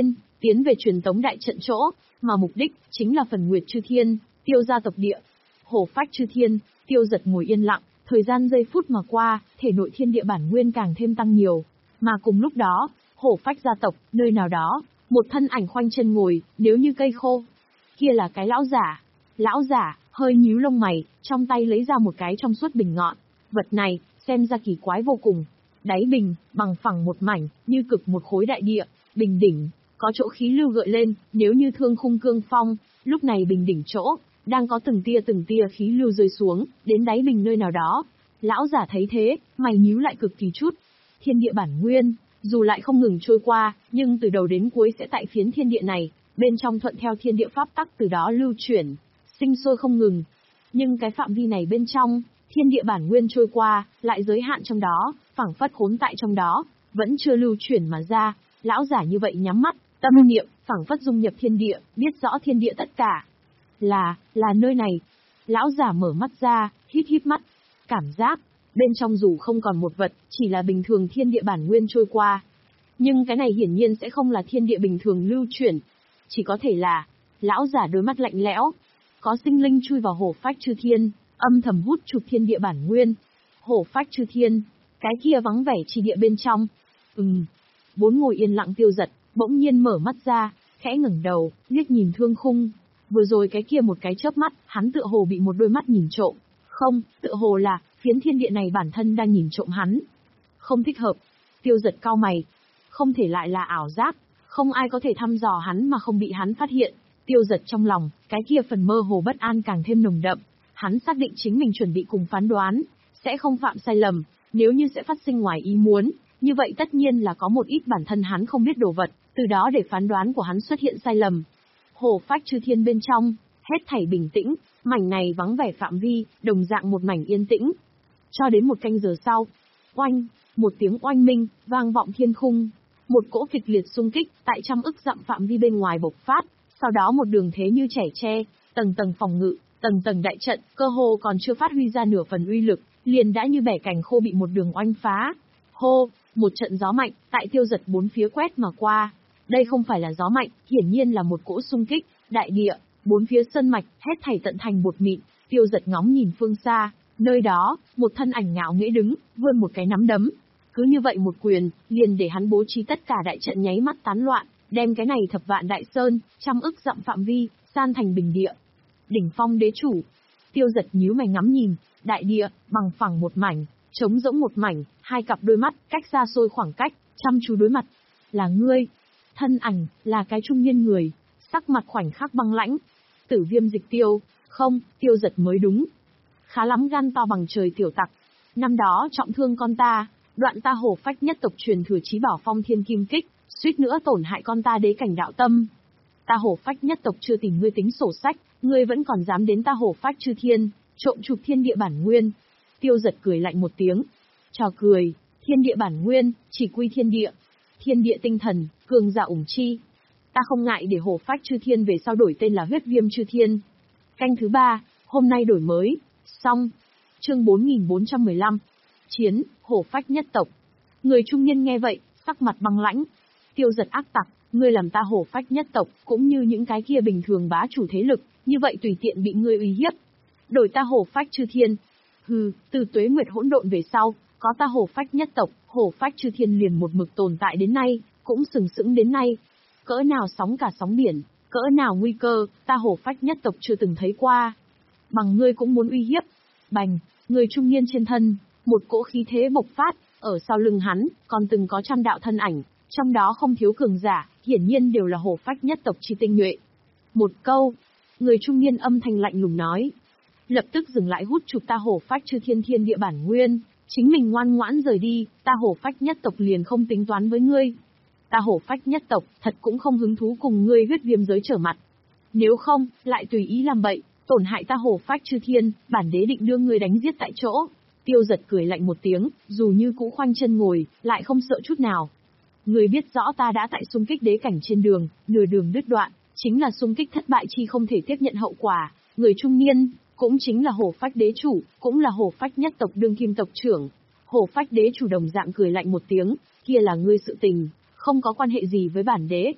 tiến về truyền tống đại trận chỗ, mà mục đích chính là phần Nguyệt Chư Thiên, Tiêu gia tộc địa. Hổ phách chư thiên, Tiêu Giật ngồi yên lặng, thời gian giây phút mà qua, thể nội thiên địa bản nguyên càng thêm tăng nhiều. Mà cùng lúc đó, hổ phách gia tộc, nơi nào đó, một thân ảnh khoanh chân ngồi, nếu như cây khô. Kia là cái lão giả. Lão giả, hơi nhíu lông mày, trong tay lấy ra một cái trong suốt bình ngọn. Vật này, xem ra kỳ quái vô cùng. Đáy bình, bằng phẳng một mảnh, như cực một khối đại địa, bình đỉnh, có chỗ khí lưu gợi lên, nếu như thương khung cương phong, lúc này bình đỉnh chỗ, đang có từng tia từng tia khí lưu rơi xuống, đến đáy bình nơi nào đó. Lão giả thấy thế, mày nhíu lại cực kỳ chút. Thiên địa bản nguyên, dù lại không ngừng trôi qua, nhưng từ đầu đến cuối sẽ tại phiến thiên địa này, bên trong thuận theo thiên địa pháp tắc từ đó lưu chuyển, sinh sôi không ngừng. Nhưng cái phạm vi này bên trong, thiên địa bản nguyên trôi qua, lại giới hạn trong đó, phảng phất khốn tại trong đó, vẫn chưa lưu chuyển mà ra. Lão giả như vậy nhắm mắt, tâm niệm, phảng phất dung nhập thiên địa, biết rõ thiên địa tất cả. Là, là nơi này. Lão giả mở mắt ra, híp híp mắt. Cảm giác, bên trong dù không còn một vật, chỉ là bình thường thiên địa bản nguyên trôi qua. Nhưng cái này hiển nhiên sẽ không là thiên địa bình thường lưu chuyển. Chỉ có thể là, lão giả đôi mắt lạnh lẽo. Có sinh linh chui vào hổ phách chư thiên, âm thầm hút chụp thiên địa bản nguyên. Hổ phách chư thiên, cái kia vắng vẻ chi địa bên trong. Ừm. Vốn ngồi yên lặng Tiêu Giật, bỗng nhiên mở mắt ra, khẽ ngẩng đầu, liếc nhìn thương khung. Vừa rồi cái kia một cái chớp mắt, hắn tựa hồ bị một đôi mắt nhìn trộm. Không, tựa hồ là, phiến thiên địa này bản thân đang nhìn trộm hắn. Không thích hợp. Tiêu Giật cau mày. Không thể lại là ảo giác, không ai có thể thăm dò hắn mà không bị hắn phát hiện. Tiêu Giật trong lòng, cái kia phần mơ hồ bất an càng thêm nồng đậm. Hắn xác định chính mình chuẩn bị cùng phán đoán, sẽ không phạm sai lầm, nếu như sẽ phát sinh ngoài ý muốn, như vậy tất nhiên là có một ít bản thân hắn không biết đồ vật, từ đó để phán đoán của hắn xuất hiện sai lầm. Hổ phách chư thiên bên trong, hết thảy bình tĩnh, mảnh này vắng vẻ phạm vi, đồng dạng một mảnh yên tĩnh. Cho đến một canh giờ sau, oanh, một tiếng oanh minh, vang vọng thiên khung. Một cỗ kịch liệt xung kích, tại trăm ức dặm phạm vi bên ngoài bộc phát, sau đó một đường thế như trẻ tre, tầng tầng phòng ngự, tầng tầng đại trận, cơ hồ còn chưa phát huy ra nửa phần uy lực, liền đã như bẻ cành khô bị một đường oanh phá. Hô, một trận gió mạnh, tại Tiêu Giật bốn phía quét mà qua. Đây không phải là gió mạnh, hiển nhiên là một cỗ xung kích, đại địa, bốn phía sơn mạch, hết thảy tận thành bột mịn. Tiêu Giật ngóng nhìn phương xa, nơi đó, một thân ảnh ngạo nghễ đứng, vươn một cái nắm đấm. Cứ như vậy một quyền, liền để hắn bố trí tất cả đại trận nháy mắt tán loạn, đem cái này thập vạn đại sơn, trăm ức dặm phạm vi, san thành bình địa. Đỉnh phong đế chủ. Tiêu Giật nhíu mày ngắm nhìn, đại địa, bằng phẳng một mảnh, trống rỗng một mảnh, hai cặp đôi mắt, cách xa xôi khoảng cách, chăm chú đối mặt. Là ngươi. Thân ảnh, là cái trung niên người, sắc mặt khoảnh khắc băng lãnh. Tử Viêm Dịch Tiêu, không, Tiêu Giật mới đúng. Khá lắm gan to bằng trời tiểu tặc. Năm đó trọng thương con ta, đoạn ta hổ phách nhất tộc truyền thừa chí bảo Phong Thiên Kim Kích, suýt nữa tổn hại con ta đế cảnh đạo tâm. Ta hổ phách nhất tộc chưa tìm ngươi tính sổ sách, ngươi vẫn còn dám đến ta hổ phách chư thiên, trộm chụp thiên địa bản nguyên. Tiêu Giật cười lạnh một tiếng. Trò cười, thiên địa bản nguyên, chỉ quy thiên địa. Thiên địa tinh thần, cường giả ủng chi. Ta không ngại để hổ phách chư thiên về sau đổi tên là huyết viêm chư thiên. Canh thứ ba, hôm nay đổi mới. Xong. Chương bốn nghìn bốn trăm mười lăm. Chiến, hổ phách nhất tộc. Người trung niên nghe vậy, sắc mặt băng lãnh. Tiêu Giật ác tặc, ngươi làm ta hổ phách nhất tộc, cũng như những cái kia bình thường bá chủ thế lực, như vậy tùy tiện bị ngươi uy hiếp. Đổi ta hổ phách chư thiên. Hừ, từ tuế nguyệt hỗn độn về sau, có ta hổ phách nhất tộc, hổ phách chư thiên liền một mực tồn tại đến nay, cũng sừng sững đến nay. Cỡ nào sóng cả sóng biển, cỡ nào nguy cơ, ta hổ phách nhất tộc chưa từng thấy qua. Bằng ngươi cũng muốn uy hiếp. Bành, người trung niên trên thân, một cỗ khí thế bộc phát, ở sau lưng hắn, còn từng có trăm đạo thân ảnh, trong đó không thiếu cường giả, hiển nhiên đều là hổ phách nhất tộc chi tinh nhuệ. Một câu, người trung niên âm thanh lạnh lùng nói. Lập tức dừng lại hút chụp ta hổ phách chư thiên thiên địa bản nguyên, chính mình ngoan ngoãn rời đi, ta hổ phách nhất tộc liền không tính toán với ngươi. Ta hổ phách nhất tộc, thật cũng không hứng thú cùng ngươi huyết viêm giới trở mặt. Nếu không, lại tùy ý làm bậy, tổn hại ta hổ phách chư thiên, bản đế định đưa ngươi đánh giết tại chỗ. Tiêu Giật cười lạnh một tiếng, dù như cũ khoanh chân ngồi, lại không sợ chút nào. Ngươi biết rõ ta đã tại xung kích đế cảnh trên đường, nửa đường đứt đoạn, chính là xung kích thất bại chi không thể tiếp nhận hậu quả. Người trung niên, cũng chính là hổ phách đế chủ, cũng là hổ phách nhất tộc đương kim tộc trưởng. Hổ phách đế chủ đồng dạng cười lạnh một tiếng, kia là ngươi sự tình, không có quan hệ gì với bản đế.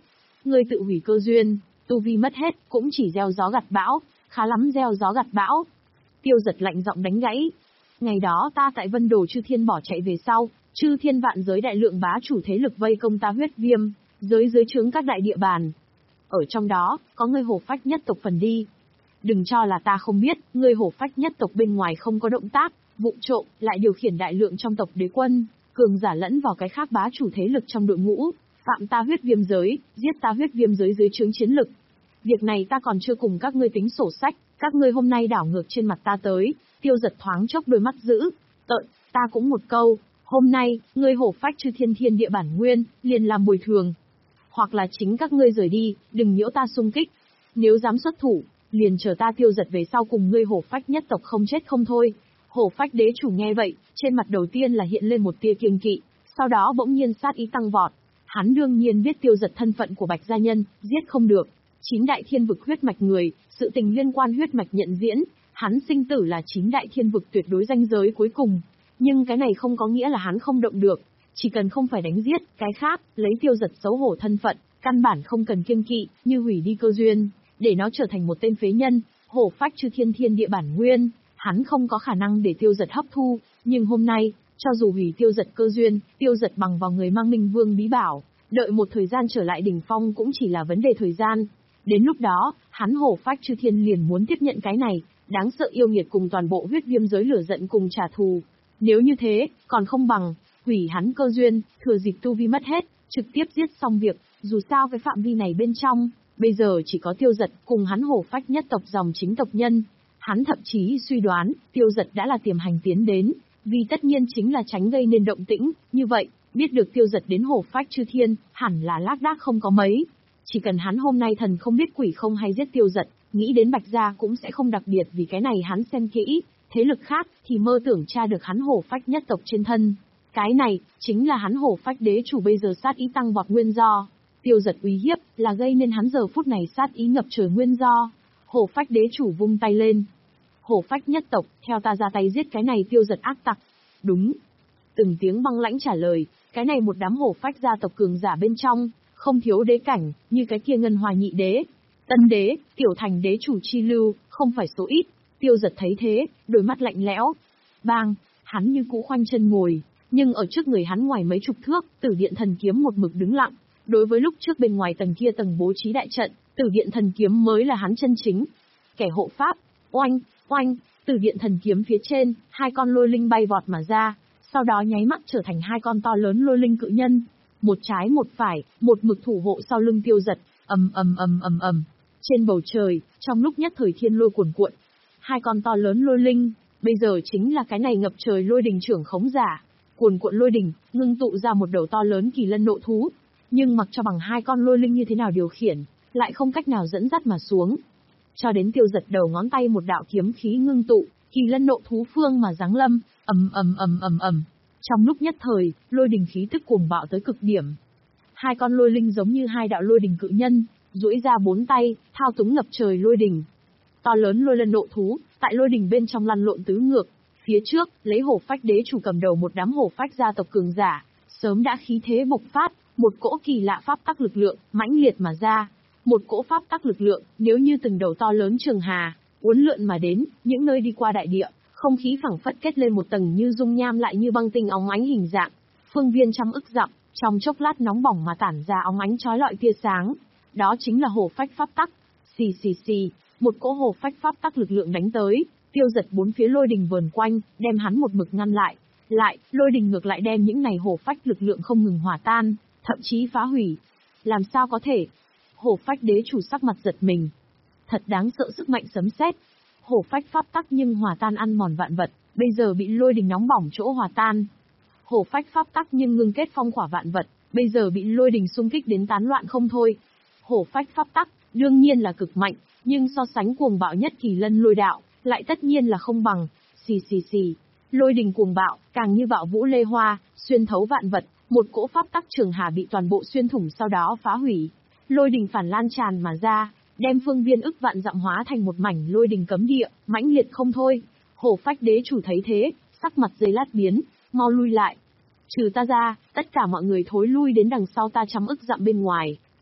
ngươi tự hủy cơ duyên, tu vi mất hết, cũng chỉ gieo gió gặt bão, khá lắm gieo gió gặt bão. Tiêu Giật lạnh giọng đánh gãy. Ngày đó ta tại Vân Đồ Chư Thiên bỏ chạy về sau, Chư Thiên vạn giới đại lượng bá chủ thế lực vây công ta Huyết Viêm, giới dưới trướng các đại địa bàn. Ở trong đó, có ngươi Hổ Phách nhất tộc phần đi. Đừng cho là ta không biết, ngươi Hổ Phách nhất tộc bên ngoài không có động tác, vụng trộm, lại điều khiển đại lượng trong tộc đế quân, cường giả lẫn vào cái khác bá chủ thế lực trong đội ngũ, phạm ta Huyết Viêm giới, giết ta Huyết Viêm giới dưới trướng chiến lực. Việc này ta còn chưa cùng các ngươi tính sổ sách, các ngươi hôm nay đảo ngược trên mặt ta tới. Tiêu Giật thoáng chốc đôi mắt dữ tợn, ta cũng một câu, hôm nay, ngươi Hổ Phách Chư Thiên thiên địa bản nguyên, liền làm bồi thường. Hoặc là chính các ngươi rời đi, đừng nhiễu ta xung kích. Nếu dám xuất thủ, liền chờ ta Tiêu Giật về sau cùng ngươi Hổ Phách nhất tộc không chết không thôi. Hổ Phách đế chủ nghe vậy, trên mặt đầu tiên là hiện lên một tia kiêng kỵ, sau đó bỗng nhiên sát ý tăng vọt. Hắn đương nhiên biết Tiêu Giật thân phận của Bạch gia nhân, giết không được. Chín đại thiên vực huyết mạch người, sự tình liên quan huyết mạch nhận diễn, hắn sinh tử là chín đại thiên vực tuyệt đối ranh giới cuối cùng. Nhưng cái này không có nghĩa là hắn không động được, chỉ cần không phải đánh giết, cái khác, lấy Tiêu Giật xấu hổ thân phận, căn bản không cần kiêng kỵ, như hủy đi cơ duyên, để nó trở thành một tên phế nhân. Hổ Phách Chư Thiên thiên địa bản nguyên, hắn không có khả năng để Tiêu Giật hấp thu, nhưng hôm nay, cho dù hủy Tiêu Giật cơ duyên, Tiêu Giật bằng vào người mang Minh Vương bí bảo, đợi một thời gian trở lại đỉnh phong cũng chỉ là vấn đề thời gian. Đến lúc đó, hắn Hổ Phách Chư Thiên liền muốn tiếp nhận cái này, đáng sợ yêu nghiệt cùng toàn bộ Huyết Viêm giới lửa giận cùng trả thù. Nếu như thế, còn không bằng hủy hắn cơ duyên, thừa dịp tu vi mất hết, trực tiếp giết xong việc. Dù sao cái phạm vi này bên trong, bây giờ chỉ có Tiêu Giật cùng hắn Hổ Phách nhất tộc dòng chính tộc nhân. Hắn thậm chí suy đoán, Tiêu Giật đã là tiềm hành tiến đến, vì tất nhiên chính là tránh gây nên động tĩnh. Như vậy, biết được Tiêu Giật đến Hổ Phách Chư Thiên, hẳn là lác đác không có mấy. Chỉ cần hắn hôm nay thần không biết quỷ không hay giết Tiêu Giật, nghĩ đến Bạch gia cũng sẽ không đặc biệt vì cái này hắn xem kỹ. Thế lực khác thì mơ tưởng tra được hắn Hổ Phách nhất tộc trên thân. Cái này chính là hắn Hổ Phách đế chủ bây giờ sát ý tăng vọt nguyên do. Tiêu Giật uy hiếp là gây nên hắn giờ phút này sát ý ngập trời nguyên do. Hổ Phách đế chủ vung tay lên. Hổ Phách nhất tộc, theo ta ra tay giết cái này Tiêu Giật ác tặc. Đúng. Từng tiếng băng lãnh trả lời, cái này một đám Hổ Phách gia tộc cường giả bên trong, không thiếu đế cảnh, như cái kia Ngân Hòa nhị đế, Tân đế, Tiểu Thành đế chủ chi lưu, không phải số ít. Tiêu Giật thấy thế, đôi mắt lạnh lẽo. Bang, hắn như cũ khoanh chân ngồi, nhưng ở trước người hắn ngoài mấy chục thước, Tử Điện Thần Kiếm một mực đứng lặng. Đối với lúc trước bên ngoài tầng kia tầng bố trí đại trận, Tử Điện Thần Kiếm mới là hắn chân chính. Kẻ hộ pháp, oanh, oanh, Tử Điện Thần Kiếm phía trên, hai con lôi linh bay vọt mà ra, sau đó nháy mắt trở thành hai con to lớn lôi linh cự nhân. Một trái một phải, một mực thủ hộ sau lưng Tiêu Giật, ầm ầm ầm ầm ầm. Trên bầu trời, trong lúc nhất thời thiên lôi cuồn cuộn. Hai con to lớn lôi linh, bây giờ chính là cái này ngập trời lôi đình trưởng khống giả. Cuồn cuộn lôi đình, ngưng tụ ra một đầu to lớn kỳ lân nộ thú. Nhưng mặc cho bằng hai con lôi linh như thế nào điều khiển, lại không cách nào dẫn dắt mà xuống. Cho đến Tiêu Giật đầu ngón tay một đạo kiếm khí ngưng tụ, kỳ lân nộ thú phương mà giáng lâm, ầm ầm ầm ầm ầm. Trong lúc nhất thời, lôi đình khí tức cuồng bạo tới cực điểm. Hai con lôi linh giống như hai đạo lôi đình cự nhân, duỗi ra bốn tay, thao túng ngập trời lôi đình. To lớn lôi lân nộ thú, tại lôi đình bên trong lăn lộn tứ ngược. Phía trước, lấy Hổ Phách đế chủ cầm đầu một đám Hổ Phách gia tộc cường giả, sớm đã khí thế bộc phát, một cỗ kỳ lạ pháp tắc lực lượng, mãnh liệt mà ra. Một cỗ pháp tắc lực lượng, nếu như từng đầu to lớn trường hà, uốn lượn mà đến, những nơi đi qua đại địa, không khí phẳng phất kết lên một tầng như dung nham lại như băng tinh óng ánh hình dạng. Phương viên trăm ức dặm, trong chốc lát nóng bỏng mà tản ra óng ánh chói lọi tia sáng. Đó chính là Hổ Phách pháp tắc. Xì xì xì, một cỗ Hổ Phách pháp tắc lực lượng đánh tới, Tiêu Giật bốn phía lôi đình vờn quanh, đem hắn một mực ngăn lại. Lại, lôi đình ngược lại đem những này Hổ Phách lực lượng không ngừng hòa tan, thậm chí phá hủy. Làm sao có thể? Hổ Phách đế chủ sắc mặt giật mình. Thật đáng sợ sức mạnh sấm sét. Hổ Phách pháp tắc nhưng hòa tan ăn mòn vạn vật, bây giờ bị lôi đình nóng bỏng chỗ hòa tan. Hổ Phách pháp tắc nhưng ngưng kết phong khỏa vạn vật, bây giờ bị lôi đình xung kích đến tán loạn không thôi. Hổ Phách pháp tắc, đương nhiên là cực mạnh, nhưng so sánh cuồng bạo nhất kỳ lân lôi đạo, lại tất nhiên là không bằng. Xì xì xì, lôi đình cuồng bạo, càng như bạo vũ lê hoa, xuyên thấu vạn vật, một cỗ pháp tắc trường hà bị toàn bộ xuyên thủng sau đó phá hủy. Lôi đình phản lan tràn mà ra, đem phương viên ức vạn dặm hóa thành một mảnh lôi đình cấm địa, mãnh liệt không thôi. Hổ Phách đế chủ thấy thế, sắc mặt giây lát biến, mau lui lại. Trừ ta ra, tất cả mọi người thối lui đến đằng sau ta trăm ức dặm bên ngoài,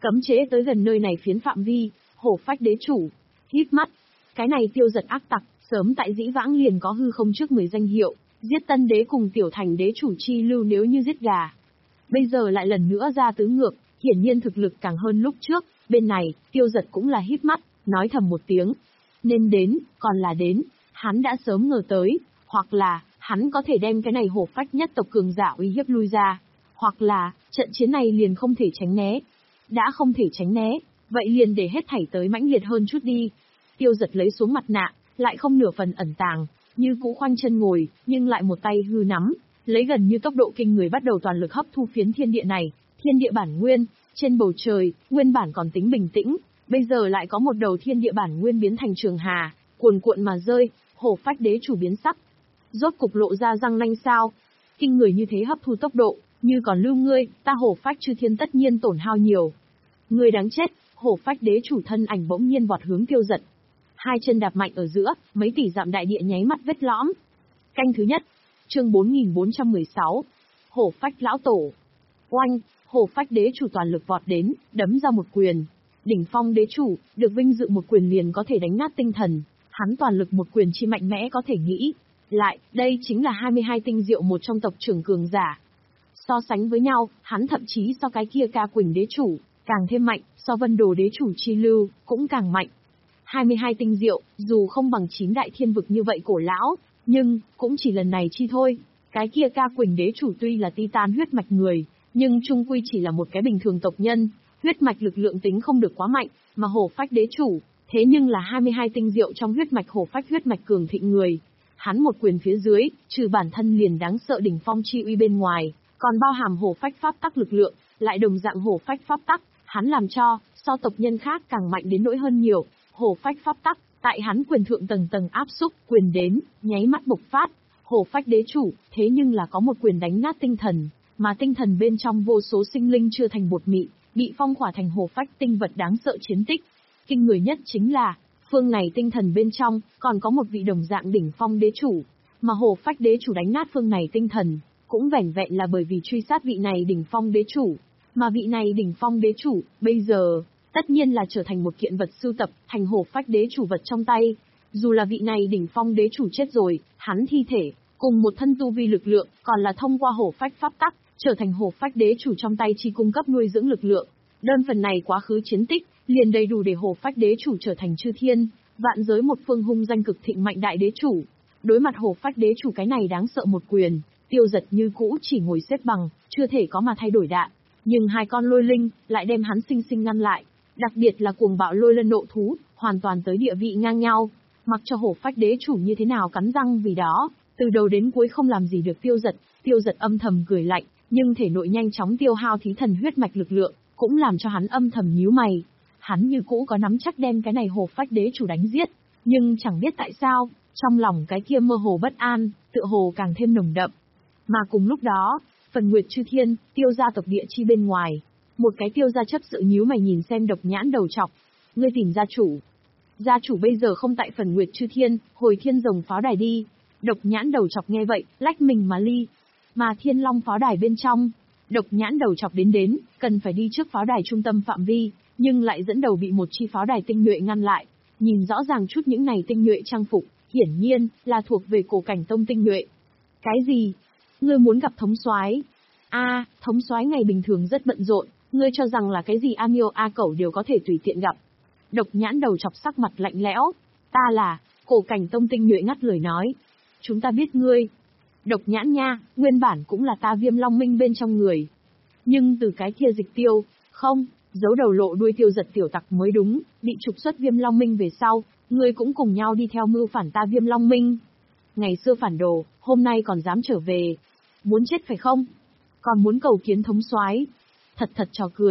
Cấm chế tới gần nơi này phiến phạm vi, hổ phách đế chủ. Híp mắt. Cái này Tiêu Giật ác tặc, sớm tại dĩ vãng liền có hư không trước mười danh hiệu, giết tân đế cùng tiểu thành đế chủ chi lưu nếu như giết gà. Bây giờ lại lần nữa ra tứ ngược, hiển nhiên thực lực càng hơn lúc trước, bên này, Tiêu Giật cũng là híp mắt, nói thầm một tiếng. Nên đến, còn là đến, hắn đã sớm ngờ tới, hoặc là, hắn có thể đem cái này hổ phách nhất tộc cường giả uy hiếp lui ra, hoặc là, trận chiến này liền không thể tránh né. Đã không thể tránh né, vậy liền để hết thảy tới mãnh liệt hơn chút đi. Tiêu Giật lấy xuống mặt nạ, lại không nửa phần ẩn tàng, như cũ khoanh chân ngồi, nhưng lại một tay hư nắm, lấy gần như tốc độ kinh người bắt đầu toàn lực hấp thu phiến thiên địa này, thiên địa bản nguyên, trên bầu trời, nguyên bản còn tính bình tĩnh, bây giờ lại có một đầu thiên địa bản nguyên biến thành trường hà, cuồn cuộn mà rơi, hổ phách đế chủ biến sắc. Rốt cục lộ ra răng nanh sao? Kinh người như thế hấp thu tốc độ, như còn lưu ngươi, ta hổ phách chư thiên tất nhiên tổn hao nhiều. Ngươi đáng chết, hổ phách đế chủ thân ảnh bỗng nhiên vọt hướng Tiêu Giật. Hai chân đạp mạnh ở giữa, mấy tỷ dặm đại địa nháy mắt vết lõm. Canh thứ nhất, chương bốn nghìn bốn trăm mười sáu, hổ phách lão tổ. Oanh, hổ phách đế chủ toàn lực vọt đến, đấm ra một quyền. Đỉnh phong đế chủ, được vinh dự một quyền liền có thể đánh nát tinh thần, hắn toàn lực một quyền chi mạnh mẽ có thể nghĩ. Lại, đây chính là hai mươi hai tinh diệu một trong tộc trưởng cường giả. So sánh với nhau, hắn thậm chí so cái kia Ca Quỳnh đế chủ, càng thêm mạnh, so Vân Đồ đế chủ chi lưu, cũng càng mạnh. hai mươi hai tinh diệu, dù không bằng chín đại thiên vực như vậy cổ lão, nhưng, cũng chỉ lần này chi thôi. Cái kia Ca Quỳnh đế chủ tuy là Titan huyết mạch người, nhưng chung quy chỉ là một cái bình thường tộc nhân, huyết mạch lực lượng tính không được quá mạnh, mà hổ phách đế chủ, thế nhưng là hai mươi hai tinh diệu trong huyết mạch hổ phách huyết mạch cường thịnh người. Hắn một quyền phía dưới, trừ bản thân liền đáng sợ đỉnh phong chi uy bên ngoài, còn bao hàm hổ phách pháp tắc lực lượng, lại đồng dạng hổ phách pháp tắc, hắn làm cho, so tộc nhân khác càng mạnh đến nỗi hơn nhiều, hổ phách pháp tắc, tại hắn quyền thượng tầng tầng áp xúc, quyền đến, nháy mắt bộc phát, hổ phách đế chủ, thế nhưng là có một quyền đánh nát tinh thần, mà tinh thần bên trong vô số sinh linh chưa thành bột mị, bị phong khỏa thành hổ phách tinh vật đáng sợ chiến tích. Kinh người nhất chính là, phương này tinh thần bên trong, còn có một vị đồng dạng đỉnh phong đế chủ, mà hổ phách đế chủ đánh nát phương này tinh thần, cũng vẻn vẹn là bởi vì truy sát vị này đỉnh phong đế chủ, mà vị này đỉnh phong đế chủ, bây giờ, tất nhiên là trở thành một kiện vật sưu tập, thành hổ phách đế chủ vật trong tay. Dù là vị này đỉnh phong đế chủ chết rồi, hắn thi thể, cùng một thân tu vi lực lượng, còn là thông qua hổ phách pháp tắc, trở thành hổ phách đế chủ trong tay chi cung cấp nuôi dưỡng lực lượng. Đơn phần này quá khứ chiến tích, liền đầy đủ để hổ phách đế chủ trở thành chư thiên, vạn giới một phương hung danh cực thịnh mạnh đại đế chủ. Đối mặt hổ phách đế chủ cái này đáng sợ một quyền, Tiêu Giật như cũ chỉ ngồi xếp bằng, chưa thể có mà thay đổi đạn. Nhưng hai con lôi linh, lại đem hắn sinh sinh ngăn lại. Đặc biệt là cuồng bạo lôi lân nộ thú, hoàn toàn tới địa vị ngang nhau. Mặc cho hổ phách đế chủ như thế nào cắn răng vì đó, từ đầu đến cuối không làm gì được Tiêu Giật. Tiêu Giật âm thầm cười lạnh, nhưng thể nội nhanh chóng tiêu hao thí thần huyết mạch lực lượng, cũng làm cho hắn âm thầm nhíu mày. Hắn như cũ có nắm chắc đem cái này hổ phách đế chủ đánh giết, nhưng chẳng biết tại sao, trong lòng cái kia mơ hồ bất an, tựa hồ càng thêm nồng đậm. Mà cùng lúc đó, phần Nguyệt Chư Thiên, Tiêu gia tộc địa chi bên ngoài, một cái Tiêu gia chấp sự nhíu mày nhìn xem Độc Nhãn đầu trọc. Ngươi tìm gia chủ. Gia chủ bây giờ không tại phần Nguyệt Chư Thiên, hồi Thiên Rồng pháo đài đi. Độc Nhãn đầu trọc nghe vậy, lách mình mà ly. Mà Thiên Long pháo đài bên trong, Độc Nhãn đầu trọc đến đến, cần phải đi trước pháo đài trung tâm phạm vi, nhưng lại dẫn đầu bị một chi pháo đài tinh nhuệ ngăn lại. Nhìn rõ ràng chút những này tinh nhuệ trang phục, hiển nhiên là thuộc về Cổ Cảnh Tông tinh nhuệ. Cái gì? Ngươi muốn gặp thống soái? A, thống soái ngày bình thường rất bận rộn, ngươi cho rằng là cái gì A Miêu A Cẩu đều có thể tùy tiện gặp. Độc Nhãn đầu chọc sắc mặt lạnh lẽo, ta là Cổ Cảnh Tông tinh nhuệ ngắt lời nói. Chúng ta biết ngươi. Độc Nhãn nha, nguyên bản cũng là ta Viêm Long Minh bên trong người. Nhưng từ cái kia dịch tiêu, không, giấu đầu lộ đuôi Tiêu Giật tiểu tặc mới đúng, bị trục xuất Viêm Long Minh về sau, ngươi cũng cùng nhau đi theo mưu phản ta Viêm Long Minh. Ngày xưa phản đồ, hôm nay còn dám trở về. Muốn chết phải không? Còn muốn cầu kiến thống soái? Thật thật trò cười.